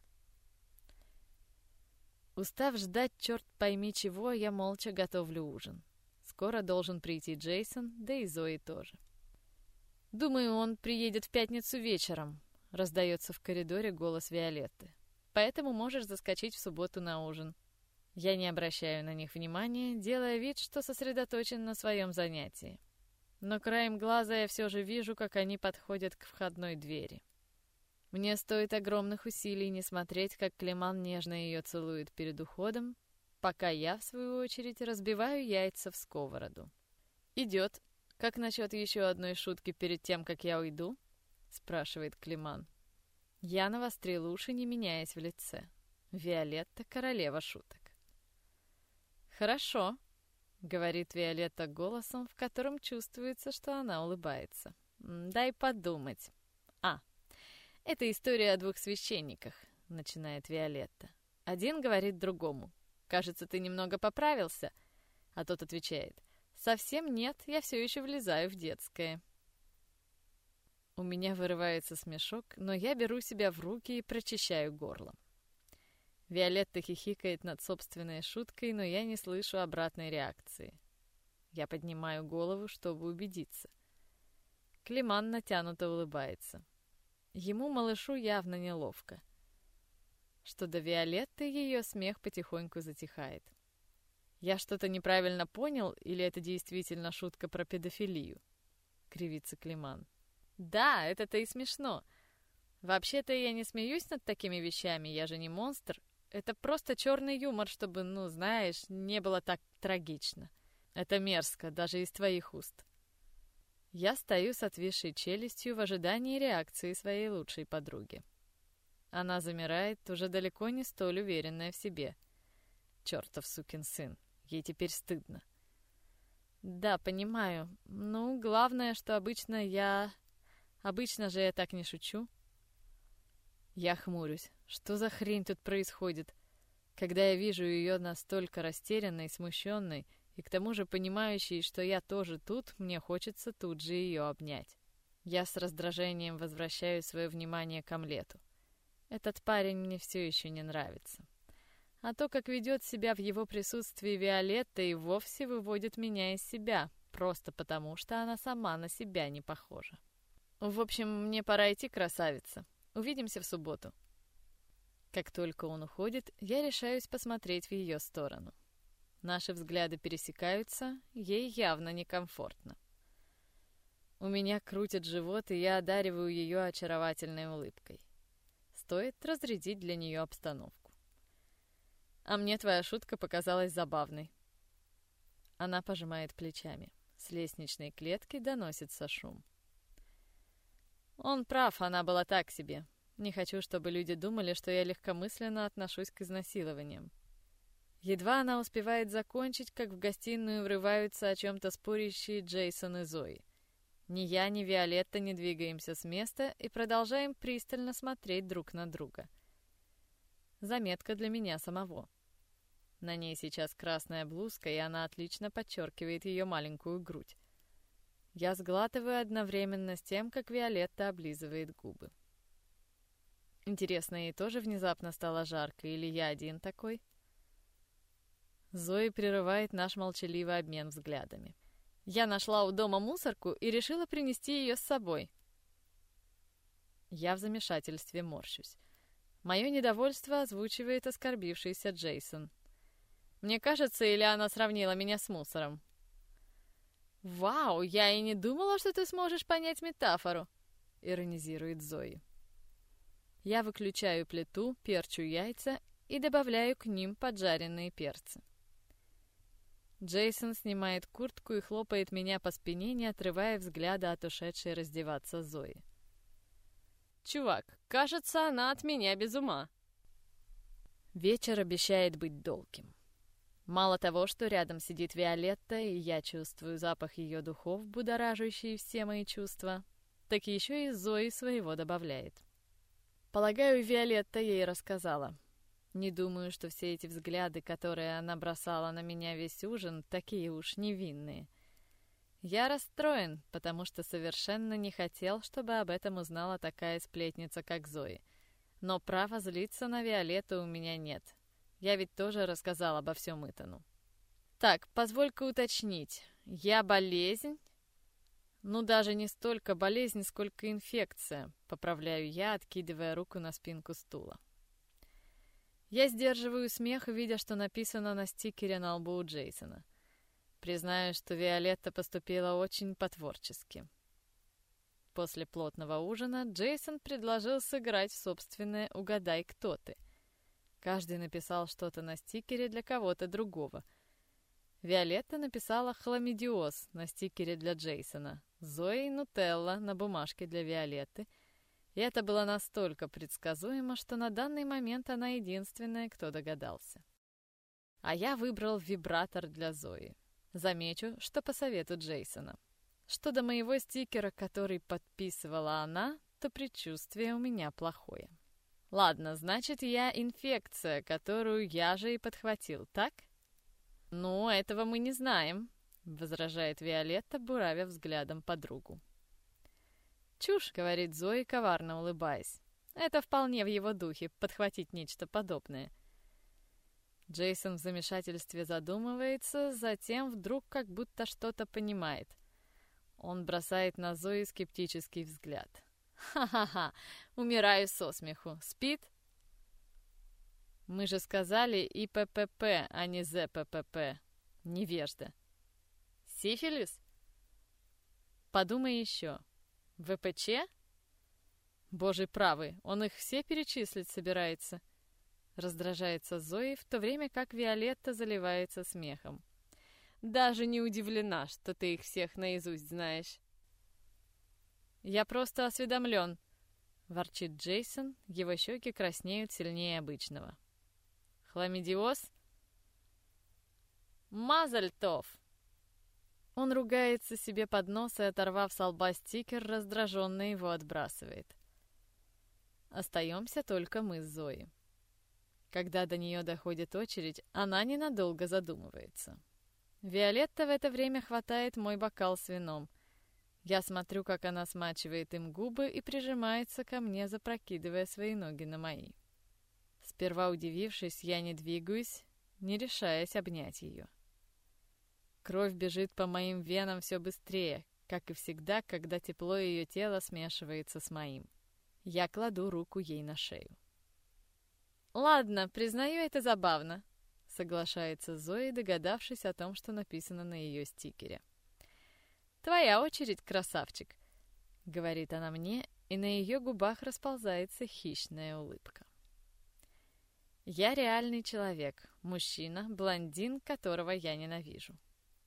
Устав ждать черт пойми чего, я молча готовлю ужин. Скоро должен прийти Джейсон, да и Зои тоже. «Думаю, он приедет в пятницу вечером», — раздается в коридоре голос Виолетты. «Поэтому можешь заскочить в субботу на ужин». Я не обращаю на них внимания, делая вид, что сосредоточен на своем занятии. Но краем глаза я все же вижу, как они подходят к входной двери. Мне стоит огромных усилий не смотреть, как Климан нежно ее целует перед уходом, пока я, в свою очередь, разбиваю яйца в сковороду. «Идет. Как насчет еще одной шутки перед тем, как я уйду?» — спрашивает Климан. Я навострил уши, не меняясь в лице. Виолетта — королева шуток. «Хорошо», — говорит Виолетта голосом, в котором чувствуется, что она улыбается. «Дай подумать. Это история о 2 священниках», — начинает Виолетта. Один говорит другому: «Кажется, ты немного поправился». А тот отвечает: «Совсем нет, я все еще влезаю в детское». У меня вырывается смешок, но я беру себя в руки и прочищаю горло. Виолетта хихикает над собственной шуткой, но я не слышу обратной реакции. Я поднимаю голову, чтобы убедиться. Климан натянуто улыбается. Ему, малышу, явно неловко. Что до Виолетты, ее смех потихоньку затихает. «Я что-то неправильно понял, или это действительно шутка про педофилию?» — кривится Климан. «Да, это-то и смешно. Вообще-то я не смеюсь над такими вещами, я же не монстр. Это просто черный юмор, чтобы, знаешь, не было так трагично. Это мерзко, даже из твоих уст». Я стою с отвисшей челюстью в ожидании реакции своей лучшей подруги. Она замирает, уже далеко не столь уверенная в себе. Чертов сукин сын, ей теперь стыдно. «Да, понимаю. Главное, что обычно же я так не шучу». Я хмурюсь. Что за хрень тут происходит? Когда я вижу ее настолько растерянной, смущенной и к тому же понимающей, что я тоже тут, мне хочется тут же ее обнять. Я с раздражением возвращаю свое внимание к омлету. Этот парень мне все еще не нравится. А то, как ведет себя в его присутствии Виолетта, и вовсе выводит меня из себя, просто потому, что она сама на себя не похожа. В общем, мне пора идти, красавица. Увидимся в субботу. Как только он уходит, я решаюсь посмотреть в ее сторону. Наши взгляды пересекаются, ей явно некомфортно. У меня крутит живот, и я одариваю ее очаровательной улыбкой. Стоит разрядить для нее обстановку. «А мне твоя шутка показалась забавной». Она пожимает плечами. С лестничной клетки доносится шум. «Он прав, она была так себе. Не хочу, чтобы люди думали, что я легкомысленно отношусь к изнасилованиям». Едва она успевает закончить, как в гостиную врываются о чем-то спорящие Джейсон и Зои. Ни я, ни Виолетта не двигаемся с места и продолжаем пристально смотреть друг на друга. Заметка для меня самого. На ней сейчас красная блузка, и она отлично подчеркивает ее маленькую грудь. Я сглатываю одновременно с тем, как Виолетта облизывает губы. Интересно, ей тоже внезапно стало жарко, или я один такой? Зои прерывает наш молчаливый обмен взглядами. «Я нашла у дома мусорку и решила принести ее с собой». Я в замешательстве морщусь. Мое недовольство озвучивает оскорбившийся Джейсон. «Мне кажется, или она сравнила меня с мусором?» «Вау, я и не думала, что ты сможешь понять метафору», — иронизирует Зои. Я выключаю плиту, перчу яйца и добавляю к ним поджаренные перцы. Джейсон снимает куртку и хлопает меня по спине, не отрывая взгляда от ушедшей раздеваться Зои. «Чувак, кажется, она от меня без ума». Вечер обещает быть долгим. Мало того, что рядом сидит Виолетта, и я чувствую запах ее духов, будоражащий все мои чувства, так еще и Зои своего добавляет. Полагаю, Виолетта ей рассказала. Не думаю, что все эти взгляды, которые она бросала на меня весь ужин, такие уж невинные. Я расстроен, потому что совершенно не хотел, чтобы об этом узнала такая сплетница, как Зои. Но права злиться на Виолетту у меня нет. Я ведь тоже рассказал обо всем Итану. Так, позволь-ка уточнить. Я болезнь? Ну, даже не столько болезнь, сколько инфекция, поправляю я, откидывая руку на спинку стула. Я сдерживаю смех, видя, что написано на стикере на лбу у Джейсона. Признаю, что Виолетта поступила очень по-творчески. После плотного ужина Джейсон предложил сыграть в собственное «Угадай, кто ты». Каждый написал что-то на стикере для кого-то другого. Виолетта написала «Хламидиоз» на стикере для Джейсона, Зои «Нутелла» на бумажке для Виолетты. И это было настолько предсказуемо, что на данный момент она единственная, кто догадался. А я выбрал вибратор для Зои. Замечу, что по совету Джейсона. Что до моего стикера, который подписывала она, то предчувствие у меня плохое. Ладно, значит, я инфекция, которую я же и подхватил, так? Ну, этого мы не знаем, возражает Виолетта, буравя взглядом подругу. Чушь, говорит Зои, коварно улыбаясь. Это вполне в его духе, подхватить нечто подобное. Джейсон в замешательстве задумывается, затем вдруг как будто что-то понимает. Он бросает на Зои скептический взгляд. «Ха-ха-ха! Умираю со смеху. Спит?» «Мы же сказали ИППП, а не ЗППП. Невежда». «Сифилис?» «Подумай еще. ВПЧ?» «Боже правый, он их все перечислить собирается». Раздражается Зои, в то время как Виолетта заливается смехом. «Даже не удивлена, что ты их всех наизусть знаешь». «Я просто осведомлен», — ворчит Джейсон, его щеки краснеют сильнее обычного. «Хламидиоз?» «Мазальтов!» Он ругается себе под нос и, оторвав с лба стикер, раздраженно его отбрасывает. Остаемся только мы с Зоей. Когда до нее доходит очередь, она ненадолго задумывается. Виолетта в это время хватает мой бокал с вином. Я смотрю, как она смачивает им губы и прижимается ко мне, запрокидывая свои ноги на мои. Сперва удивившись, я не двигаюсь, не решаясь обнять ее. Кровь бежит по моим венам все быстрее, как и всегда, когда тепло ее тела смешивается с моим. Я кладу руку ей на шею. «Ладно, признаю, это забавно», — соглашается Зои, догадавшись о том, что написано на ее стикере. «Твоя очередь, красавчик», — говорит она мне, и на ее губах расползается хищная улыбка. Я реальный человек, мужчина, блондин, которого я ненавижу.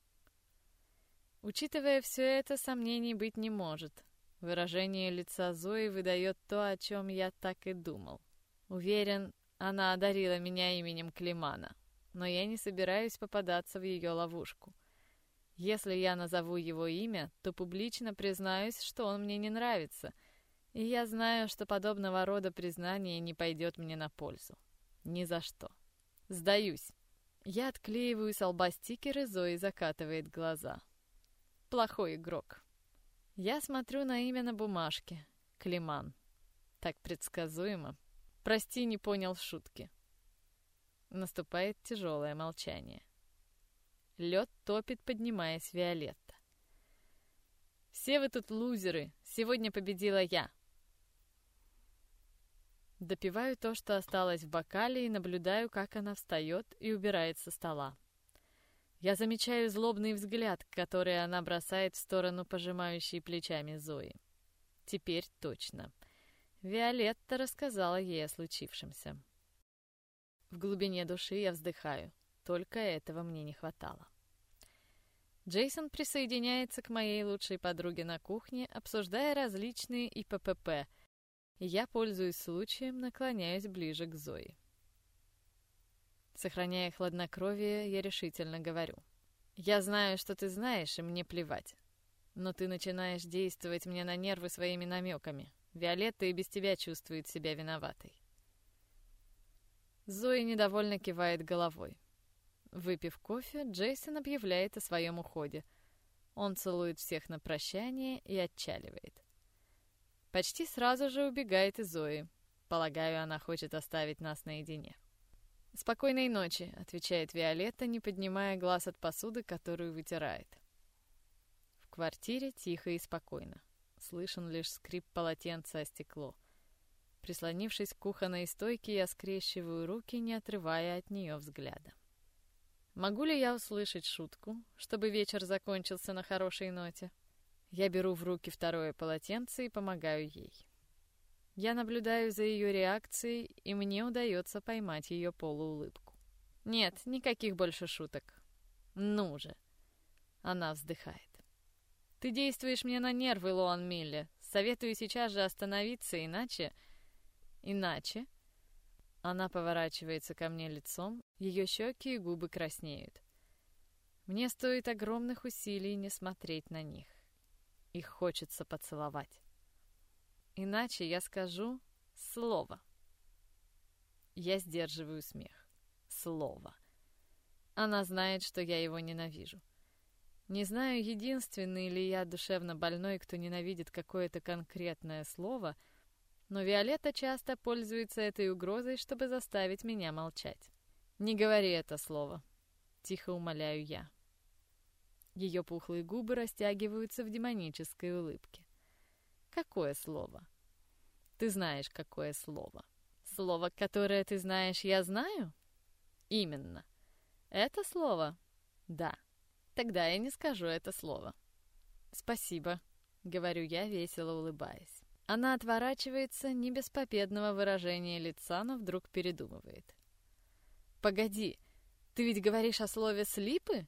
Учитывая все это, сомнений быть не может. Выражение лица Зои выдает то, о чем я так и думал. Уверен, она одарила меня именем Климана, но я не собираюсь попадаться в ее ловушку. Если я назову его имя, то публично признаюсь, что он мне не нравится, и я знаю, что подобного рода признание не пойдет мне на пользу. Ни за что. Сдаюсь. Я отклеиваю с лба стикер, и Зои закатывает глаза. Плохой игрок. Я смотрю на имя на бумажке. Климан. Так предсказуемо. Прости, не понял шутки. Наступает тяжелое молчание. Лед топит, поднимаясь Виолетта. «Все вы тут лузеры. Сегодня победила я». Допиваю то, что осталось в бокале, и наблюдаю, как она встает и убирает со стола. Я замечаю злобный взгляд, который она бросает в сторону пожимающей плечами Зои. Теперь точно. Виолетта рассказала ей о случившемся. В глубине души я вздыхаю. Только этого мне не хватало. Джейсон присоединяется к моей лучшей подруге на кухне, обсуждая различные ИППП, и я, пользуясь случаем, наклоняюсь ближе к Зои. Сохраняя хладнокровие, я решительно говорю. «Я знаю, что ты знаешь, и мне плевать. Но ты начинаешь действовать мне на нервы своими намеками. Виолетта и без тебя чувствует себя виноватой». Зои недовольно кивает головой. Выпив кофе, Джейсон объявляет о своем уходе. Он целует всех на прощание и отчаливает. Почти сразу же убегает и Зои. Полагаю, она хочет оставить нас наедине. «Спокойной ночи», — отвечает Виолетта, не поднимая глаз от посуды, которую вытирает. В квартире тихо и спокойно. Слышен лишь скрип полотенца о стекло. Прислонившись к кухонной стойке, я скрещиваю руки, не отрывая от нее взгляда. Могу ли я услышать шутку, чтобы вечер закончился на хорошей ноте? Я беру в руки второе полотенце и помогаю ей. Я наблюдаю за ее реакцией, и мне удается поймать ее полуулыбку. «Нет, никаких больше шуток. Ну же!» Она вздыхает. «Ты действуешь мне на нервы, Лоан Милле. Советую сейчас же остановиться, иначе...» «Иначе...» Она поворачивается ко мне лицом, ее щеки и губы краснеют. Мне стоит огромных усилий не смотреть на них. Их хочется поцеловать. Иначе я скажу слово. Я сдерживаю смех. Слово. Она знает, что я его ненавижу. Не знаю, единственный ли я душевно больной, кто ненавидит какое-то конкретное слово, но Виолетта часто пользуется этой угрозой, чтобы заставить меня молчать. «Не говори это слово», — тихо умоляю я. Ее пухлые губы растягиваются в демонической улыбке. «Какое слово?» «Ты знаешь, какое слово». «Слово, которое ты знаешь, я знаю?» «Именно. Это слово?» «Да». «Тогда я не скажу это слово». «Спасибо», — говорю я, весело улыбаясь. Она отворачивается, не без победного выражения лица, но вдруг передумывает. «Погоди, ты ведь говоришь о слове «слипы»?»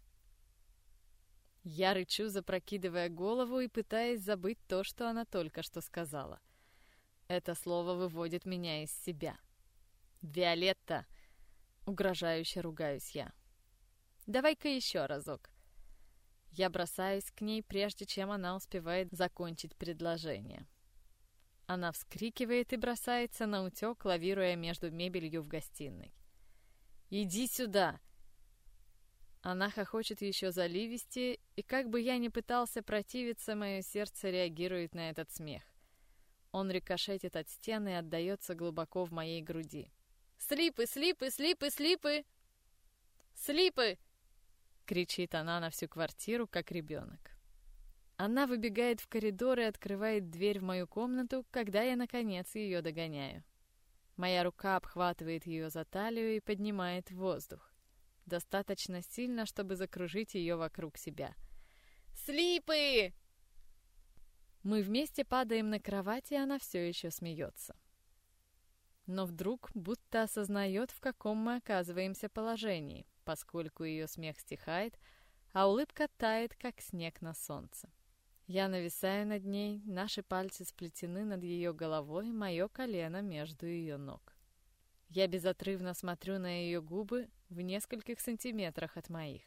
Я рычу, запрокидывая голову и пытаясь забыть то, что она только что сказала. Это слово выводит меня из себя. «Виолетта!» — угрожающе ругаюсь я. «Давай-ка еще разок». Я бросаюсь к ней, прежде чем она успевает закончить предложение. Она вскрикивает и бросается наутек, лавируя между мебелью в гостиной. «Иди сюда!» Она хохочет еще заливистее, и как бы я ни пытался противиться, мое сердце реагирует на этот смех. Он рикошетит от стены и отдается глубоко в моей груди. «Слипы, слипы, слипы, слипы! Слипы!» — кричит она на всю квартиру, как ребенок. Она выбегает в коридор и открывает дверь в мою комнату, когда я, наконец, ее догоняю. Моя рука обхватывает ее за талию и поднимает в воздух. Достаточно сильно, чтобы закружить ее вокруг себя. «Слипы!» Мы вместе падаем на кровать, и она все еще смеется. Но вдруг будто осознает, в каком мы оказываемся положении, поскольку ее смех стихает, а улыбка тает, как снег на солнце. Я нависаю над ней, наши пальцы сплетены над ее головой, мое колено между ее ног. Я безотрывно смотрю на ее губы в нескольких сантиметрах от моих.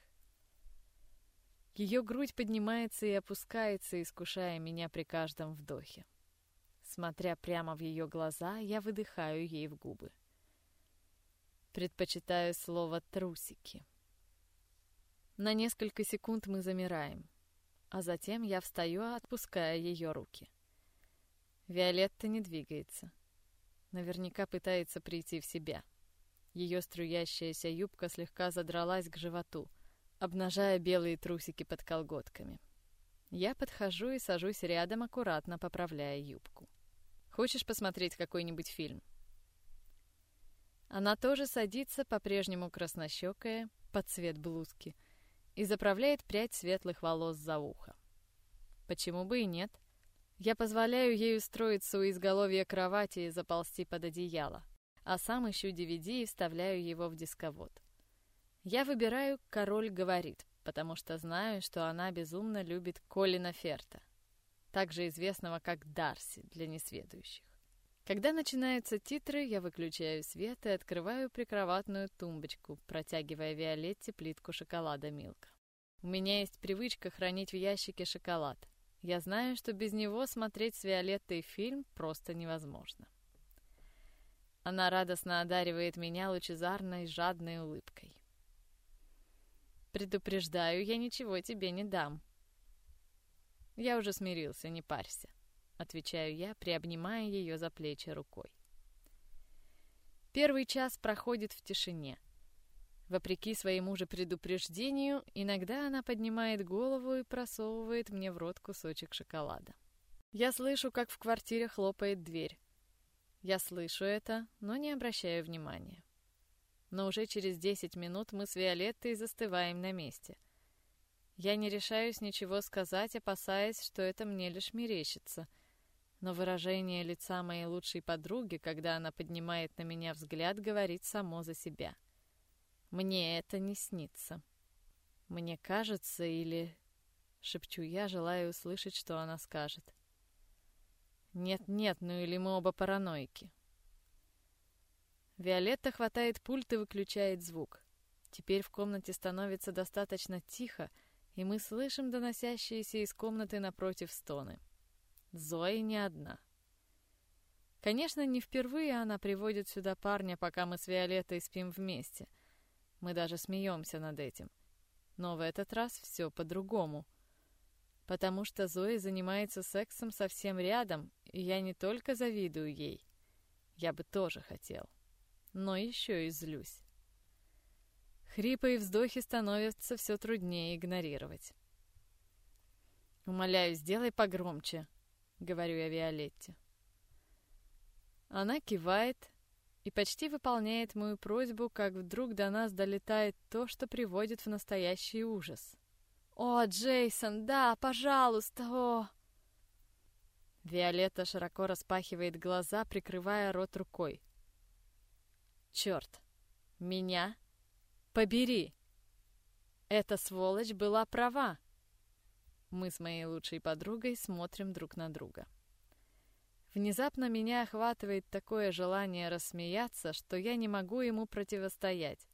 Ее грудь поднимается и опускается, искушая меня при каждом вдохе. Смотря прямо в ее глаза, я выдыхаю ей в губы. Предпочитаю слово «трусики». На несколько секунд мы замираем, а затем я встаю, отпуская ее руки. Виолетта не двигается. Наверняка пытается прийти в себя. Ее струящаяся юбка слегка задралась к животу, обнажая белые трусики под колготками. Я подхожу и сажусь рядом, аккуратно поправляя юбку. «Хочешь посмотреть какой-нибудь фильм?» Она тоже садится, по-прежнему краснощекая, под цвет блузки, и заправляет прядь светлых волос за ухо. Почему бы и нет? Я позволяю ей устроиться у изголовья кровати и заползти под одеяло, а сам ищу DVD и вставляю его в дисковод. Я выбираю «Король говорит», потому что знаю, что она безумно любит Колина Ферта, также известного как Дарси для несведущих. Когда начинаются титры, я выключаю свет и открываю прикроватную тумбочку, протягивая Виолетте плитку шоколада Милка. У меня есть привычка хранить в ящике шоколад. Я знаю, что без него смотреть с Виолеттой фильм просто невозможно. Она радостно одаривает меня лучезарной, жадной улыбкой. «Предупреждаю, я ничего тебе не дам». «Я уже смирился, не парься», — отвечаю я, приобнимая ее за плечи рукой. Первый час проходит в тишине. Вопреки своему же предупреждению, иногда она поднимает голову и просовывает мне в рот кусочек шоколада. Я слышу, как в квартире хлопает дверь. Я слышу это, но не обращаю внимания. Но уже через 10 минут мы с Виолеттой застываем на месте. Я не решаюсь ничего сказать, опасаясь, что это мне лишь мерещится. Но выражение лица моей лучшей подруги, когда она поднимает на меня взгляд, говорит само за себя. Мне это не снится. Мне кажется, или... Шепчу я, желая услышать, что она скажет. Нет-нет, ну или мы оба параноики. Виолетта хватает пульт и выключает звук. Теперь в комнате становится достаточно тихо, и мы слышим доносящиеся из комнаты напротив стоны. Зои не одна. Конечно, не впервые она приводит сюда парня, пока мы с Виолеттой спим вместе. Мы даже смеемся над этим. Но в этот раз все по-другому. Потому что Зоя занимается сексом совсем рядом, и я не только завидую ей. Я бы тоже хотел. Но еще и злюсь. Хрипы и вздохи становятся все труднее игнорировать. «Умоляю, сделай погромче», — говорю я Виолетте. Она кивает и почти выполняет мою просьбу, как вдруг до нас долетает то, что приводит в настоящий ужас. «О, Джейсон, да, пожалуйста, о!» Виолетта широко распахивает глаза, прикрывая рот рукой. «Черт! Меня? Побери! Эта сволочь была права!» Мы с моей лучшей подругой смотрим друг на друга. Внезапно меня охватывает такое желание рассмеяться, что я не могу ему противостоять.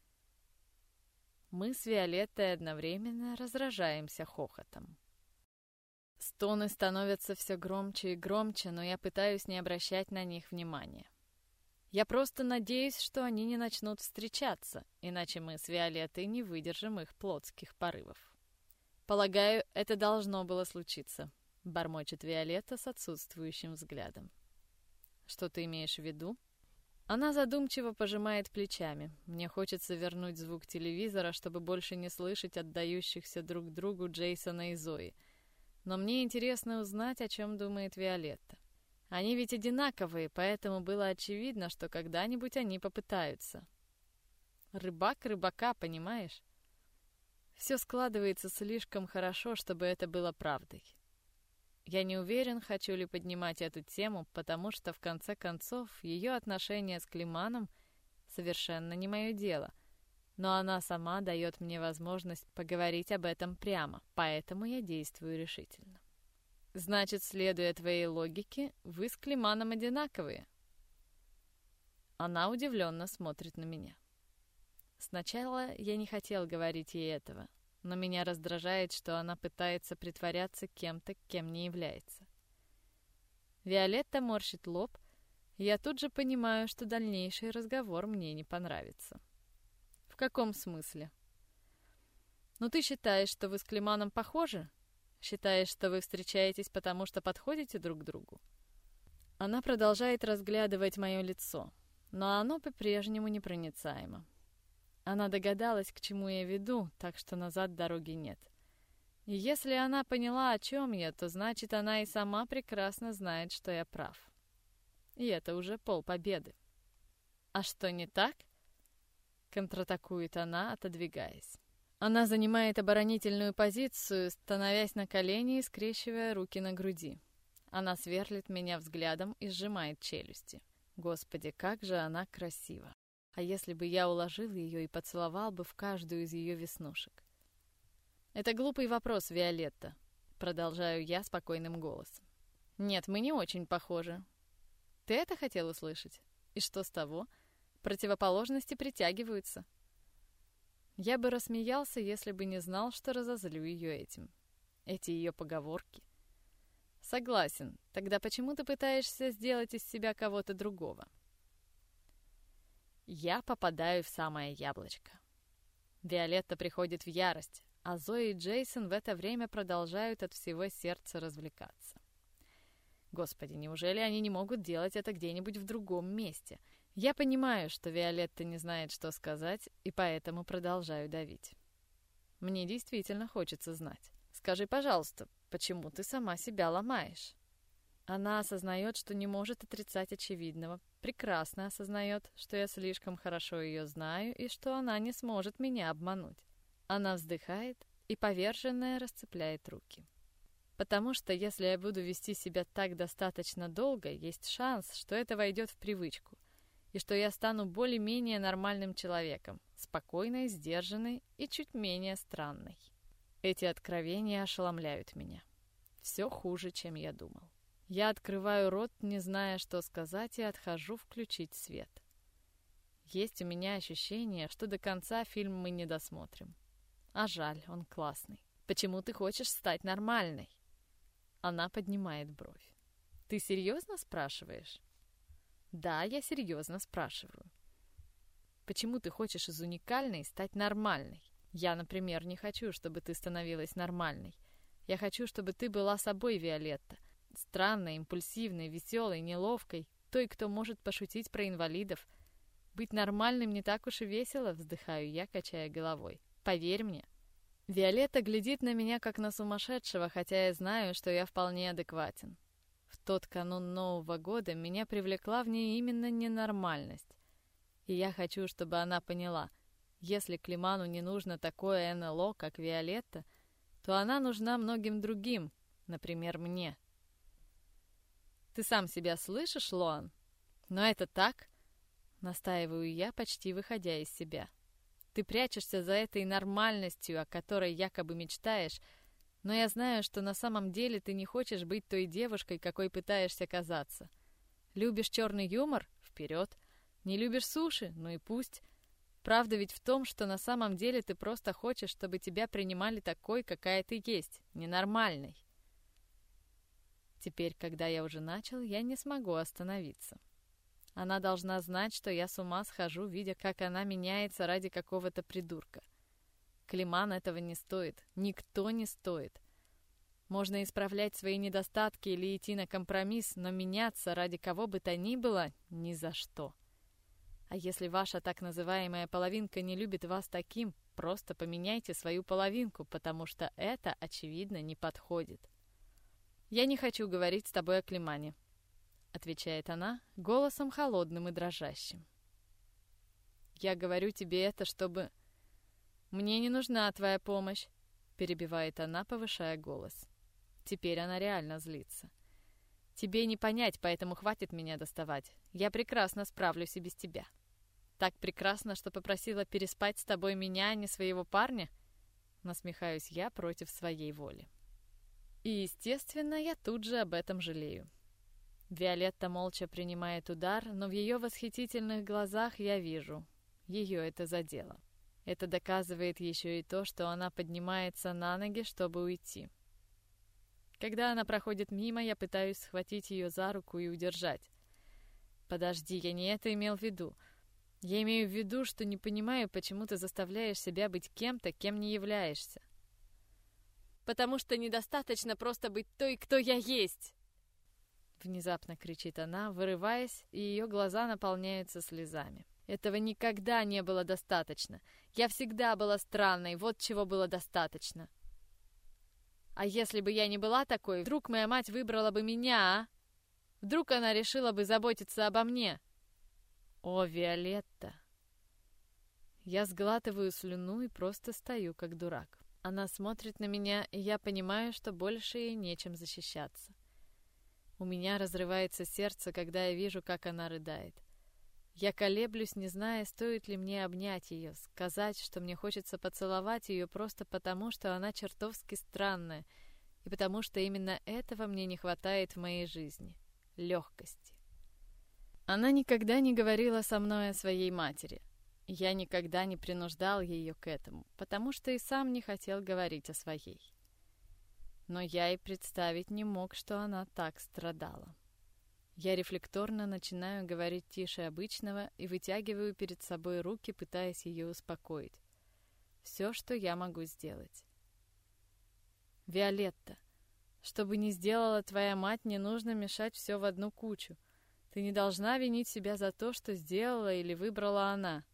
Мы с Виолеттой одновременно разражаемся хохотом. Стоны становятся все громче и громче, но я пытаюсь не обращать на них внимания. Я просто надеюсь, что они не начнут встречаться, иначе мы с Виолеттой не выдержим их плотских порывов. «Полагаю, это должно было случиться», — бормочет Виолетта с отсутствующим взглядом. «Что ты имеешь в виду?» Она задумчиво пожимает плечами. Мне хочется вернуть звук телевизора, чтобы больше не слышать отдающихся друг другу Джейсона и Зои. Но мне интересно узнать, о чем думает Виолетта. Они ведь одинаковые, поэтому было очевидно, что когда-нибудь они попытаются. Рыбак рыбака, понимаешь? Все складывается слишком хорошо, чтобы это было правдой. Я не уверен, хочу ли поднимать эту тему, потому что, в конце концов, ее отношения с Климаном совершенно не мое дело. Но она сама дает мне возможность поговорить об этом прямо, поэтому я действую решительно. «Значит, следуя твоей логике, вы с Климаном одинаковые?» Она удивленно смотрит на меня. Сначала я не хотел говорить ей этого, но меня раздражает, что она пытается притворяться кем-то, кем не является. Виолетта морщит лоб, и я тут же понимаю, что дальнейший разговор мне не понравится. «В каком смысле?» «Ну ты считаешь, что вы с Климаном похожи? Считаешь, что вы встречаетесь, потому что подходите друг к другу?» Она продолжает разглядывать мое лицо, но оно по-прежнему непроницаемо. Она догадалась, к чему я веду, так что назад дороги нет. И если она поняла, о чем я, то значит, она и сама прекрасно знает, что я прав. И это уже полпобеды. «А что, не так?» — контратакует она, отодвигаясь. Она занимает оборонительную позицию, становясь на колени и скрещивая руки на груди. Она сверлит меня взглядом и сжимает челюсти. Господи, как же она красива! А если бы я уложил ее и поцеловал бы в каждую из ее веснушек? «Это глупый вопрос, Виолетта», — продолжаю я спокойным голосом. «Нет, мы не очень похожи. Ты это хотел услышать? И что с того? Противоположности притягиваются». Я бы рассмеялся, если бы не знал, что разозлю ее этим. Эти ее поговорки. Согласен. Тогда почему ты пытаешься сделать из себя кого-то другого? Я попадаю в самое яблочко. Виолетта приходит в ярость, а Зои и Джейсон в это время продолжают от всего сердца развлекаться. Господи, неужели они не могут делать это где-нибудь в другом месте? Я понимаю, что Виолетта не знает, что сказать, и поэтому продолжаю давить. Мне действительно хочется знать. Скажи, пожалуйста, почему ты сама себя ломаешь? Она осознает, что не может отрицать очевидного, прекрасно осознает, что я слишком хорошо ее знаю и что она не сможет меня обмануть. Она вздыхает и поверженная расцепляет руки. Потому что если я буду вести себя так достаточно долго, есть шанс, что это войдет в привычку, и что я стану более-менее нормальным человеком, спокойной, сдержанной и чуть менее странной. Эти откровения ошеломляют меня. Все хуже, чем я думал. Я открываю рот, не зная, что сказать, и отхожу включить свет. Есть у меня ощущение, что до конца фильм мы не досмотрим. А жаль, он классный. Почему ты хочешь стать нормальной? Она поднимает бровь. Ты серьезно спрашиваешь? Да, я серьезно спрашиваю. Почему ты хочешь из уникальной стать нормальной? Я, например, не хочу, чтобы ты становилась нормальной. Я хочу, чтобы ты была собой, Виолетта. Странной, импульсивной, веселой, неловкой. Той, кто может пошутить про инвалидов. Быть нормальным не так уж и весело, вздыхаю я, качая головой. Поверь мне. Виолетта глядит на меня, как на сумасшедшего, хотя я знаю, что я вполне адекватен. В тот канун Нового года меня привлекла в ней именно ненормальность. И я хочу, чтобы она поняла, если Климану не нужно такое НЛО, как Виолетта, то она нужна многим другим, например, мне. Ты сам себя слышишь, Лоан? Но это так, настаиваю я, почти выходя из себя. Ты прячешься за этой нормальностью, о которой якобы мечтаешь, но я знаю, что на самом деле ты не хочешь быть той девушкой, какой пытаешься казаться. Любишь черный юмор? Вперед. Не любишь суши? Ну и пусть. Правда ведь в том, что на самом деле ты просто хочешь, чтобы тебя принимали такой, какая ты есть, ненормальной. Теперь, когда я уже начал, я не смогу остановиться. Она должна знать, что я с ума схожу, видя, как она меняется ради какого-то придурка. Климан этого не стоит. Никто не стоит. Можно исправлять свои недостатки или идти на компромисс, но меняться ради кого бы то ни было ни за что. А если ваша так называемая половинка не любит вас таким, просто поменяйте свою половинку, потому что это, очевидно, не подходит. «Я не хочу говорить с тобой о Климане», — отвечает она голосом холодным и дрожащим. «Я говорю тебе это, чтобы...» «Мне не нужна твоя помощь», — перебивает она, повышая голос. Теперь она реально злится. «Тебе не понять, поэтому хватит меня доставать. Я прекрасно справлюсь и без тебя». «Так прекрасно, что попросила переспать с тобой меня, а не своего парня?» Насмехаюсь я против своей воли. И, естественно, я тут же об этом жалею. Виолетта молча принимает удар, но в ее восхитительных глазах я вижу. Ее это задело. Это доказывает еще и то, что она поднимается на ноги, чтобы уйти. Когда она проходит мимо, я пытаюсь схватить ее за руку и удержать. «Подожди, я не это имел в виду. Я имею в виду, что не понимаю, почему ты заставляешь себя быть кем-то, кем не являешься. Потому что недостаточно просто быть той, кто я есть!» Внезапно кричит она, вырываясь, и ее глаза наполняются слезами. «Этого никогда не было достаточно. Я всегда была странной, вот чего было достаточно. А если бы я не была такой, вдруг моя мать выбрала бы меня, а? Вдруг она решила бы заботиться обо мне?» «О, Виолетта!» Я сглатываю слюну и просто стою, как дурак. Она смотрит на меня, и я понимаю, что больше ей нечем защищаться. У меня разрывается сердце, когда я вижу, как она рыдает. Я колеблюсь, не зная, стоит ли мне обнять ее, сказать, что мне хочется поцеловать ее просто потому, что она чертовски странная, и потому что именно этого мне не хватает в моей жизни — легкости. Она никогда не говорила со мной о своей матери. Я никогда не принуждал ее к этому, потому что и сам не хотел говорить о своей. Но я и представить не мог, что она так страдала. Я рефлекторно начинаю говорить тише обычного и вытягиваю перед собой руки, пытаясь ее успокоить. Все, что я могу сделать. «Виолетта, что бы ни сделала твоя мать, не нужно мешать все в одну кучу. Ты не должна винить себя за то, что сделала или выбрала она.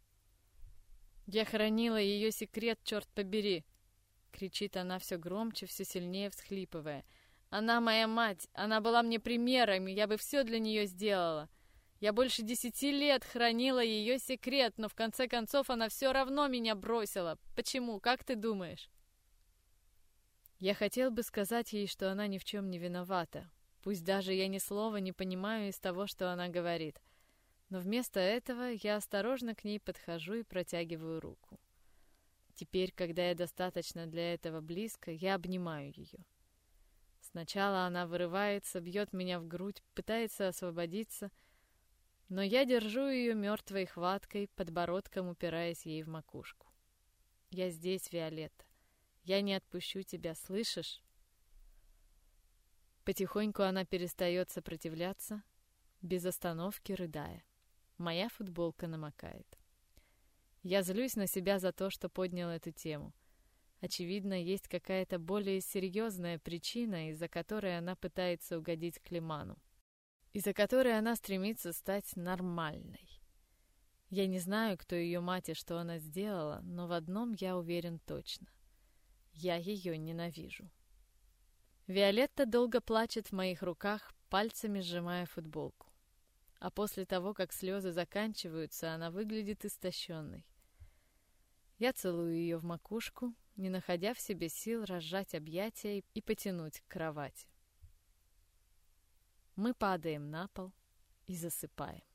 Я хранила ее секрет, черт побери!» — кричит она все громче, все сильнее всхлипывая. «Она моя мать, она была мне примером, и я бы все для нее сделала. Я больше 10 лет хранила ее секрет, но в конце концов она все равно меня бросила. Почему, как ты думаешь?» Я хотел бы сказать ей, что она ни в чем не виновата, пусть даже я ни слова не понимаю из того, что она говорит. Но вместо этого я осторожно к ней подхожу и протягиваю руку. Теперь, когда я достаточно для этого близко, я обнимаю ее. Сначала она вырывается, бьет меня в грудь, пытается освободиться, но я держу ее мертвой хваткой, подбородком упираясь ей в макушку. «Я здесь, Виолетта. Я не отпущу тебя, слышишь?» Потихоньку она перестает сопротивляться, без остановки рыдая. Моя футболка намокает. Я злюсь на себя за то, что поднял эту тему. Очевидно, есть какая-то более серьезная причина, из-за которой она пытается угодить Климану. Из-за которой она стремится стать нормальной. Я не знаю, кто ее мать и что она сделала, но в одном я уверен точно. Я ее ненавижу. Виолетта долго плачет в моих руках, пальцами сжимая футболку. А после того, как слезы заканчиваются, она выглядит истощенной. Я целую ее в макушку, не находя в себе сил разжать объятия и потянуть к кровати. Мы падаем на пол и засыпаем.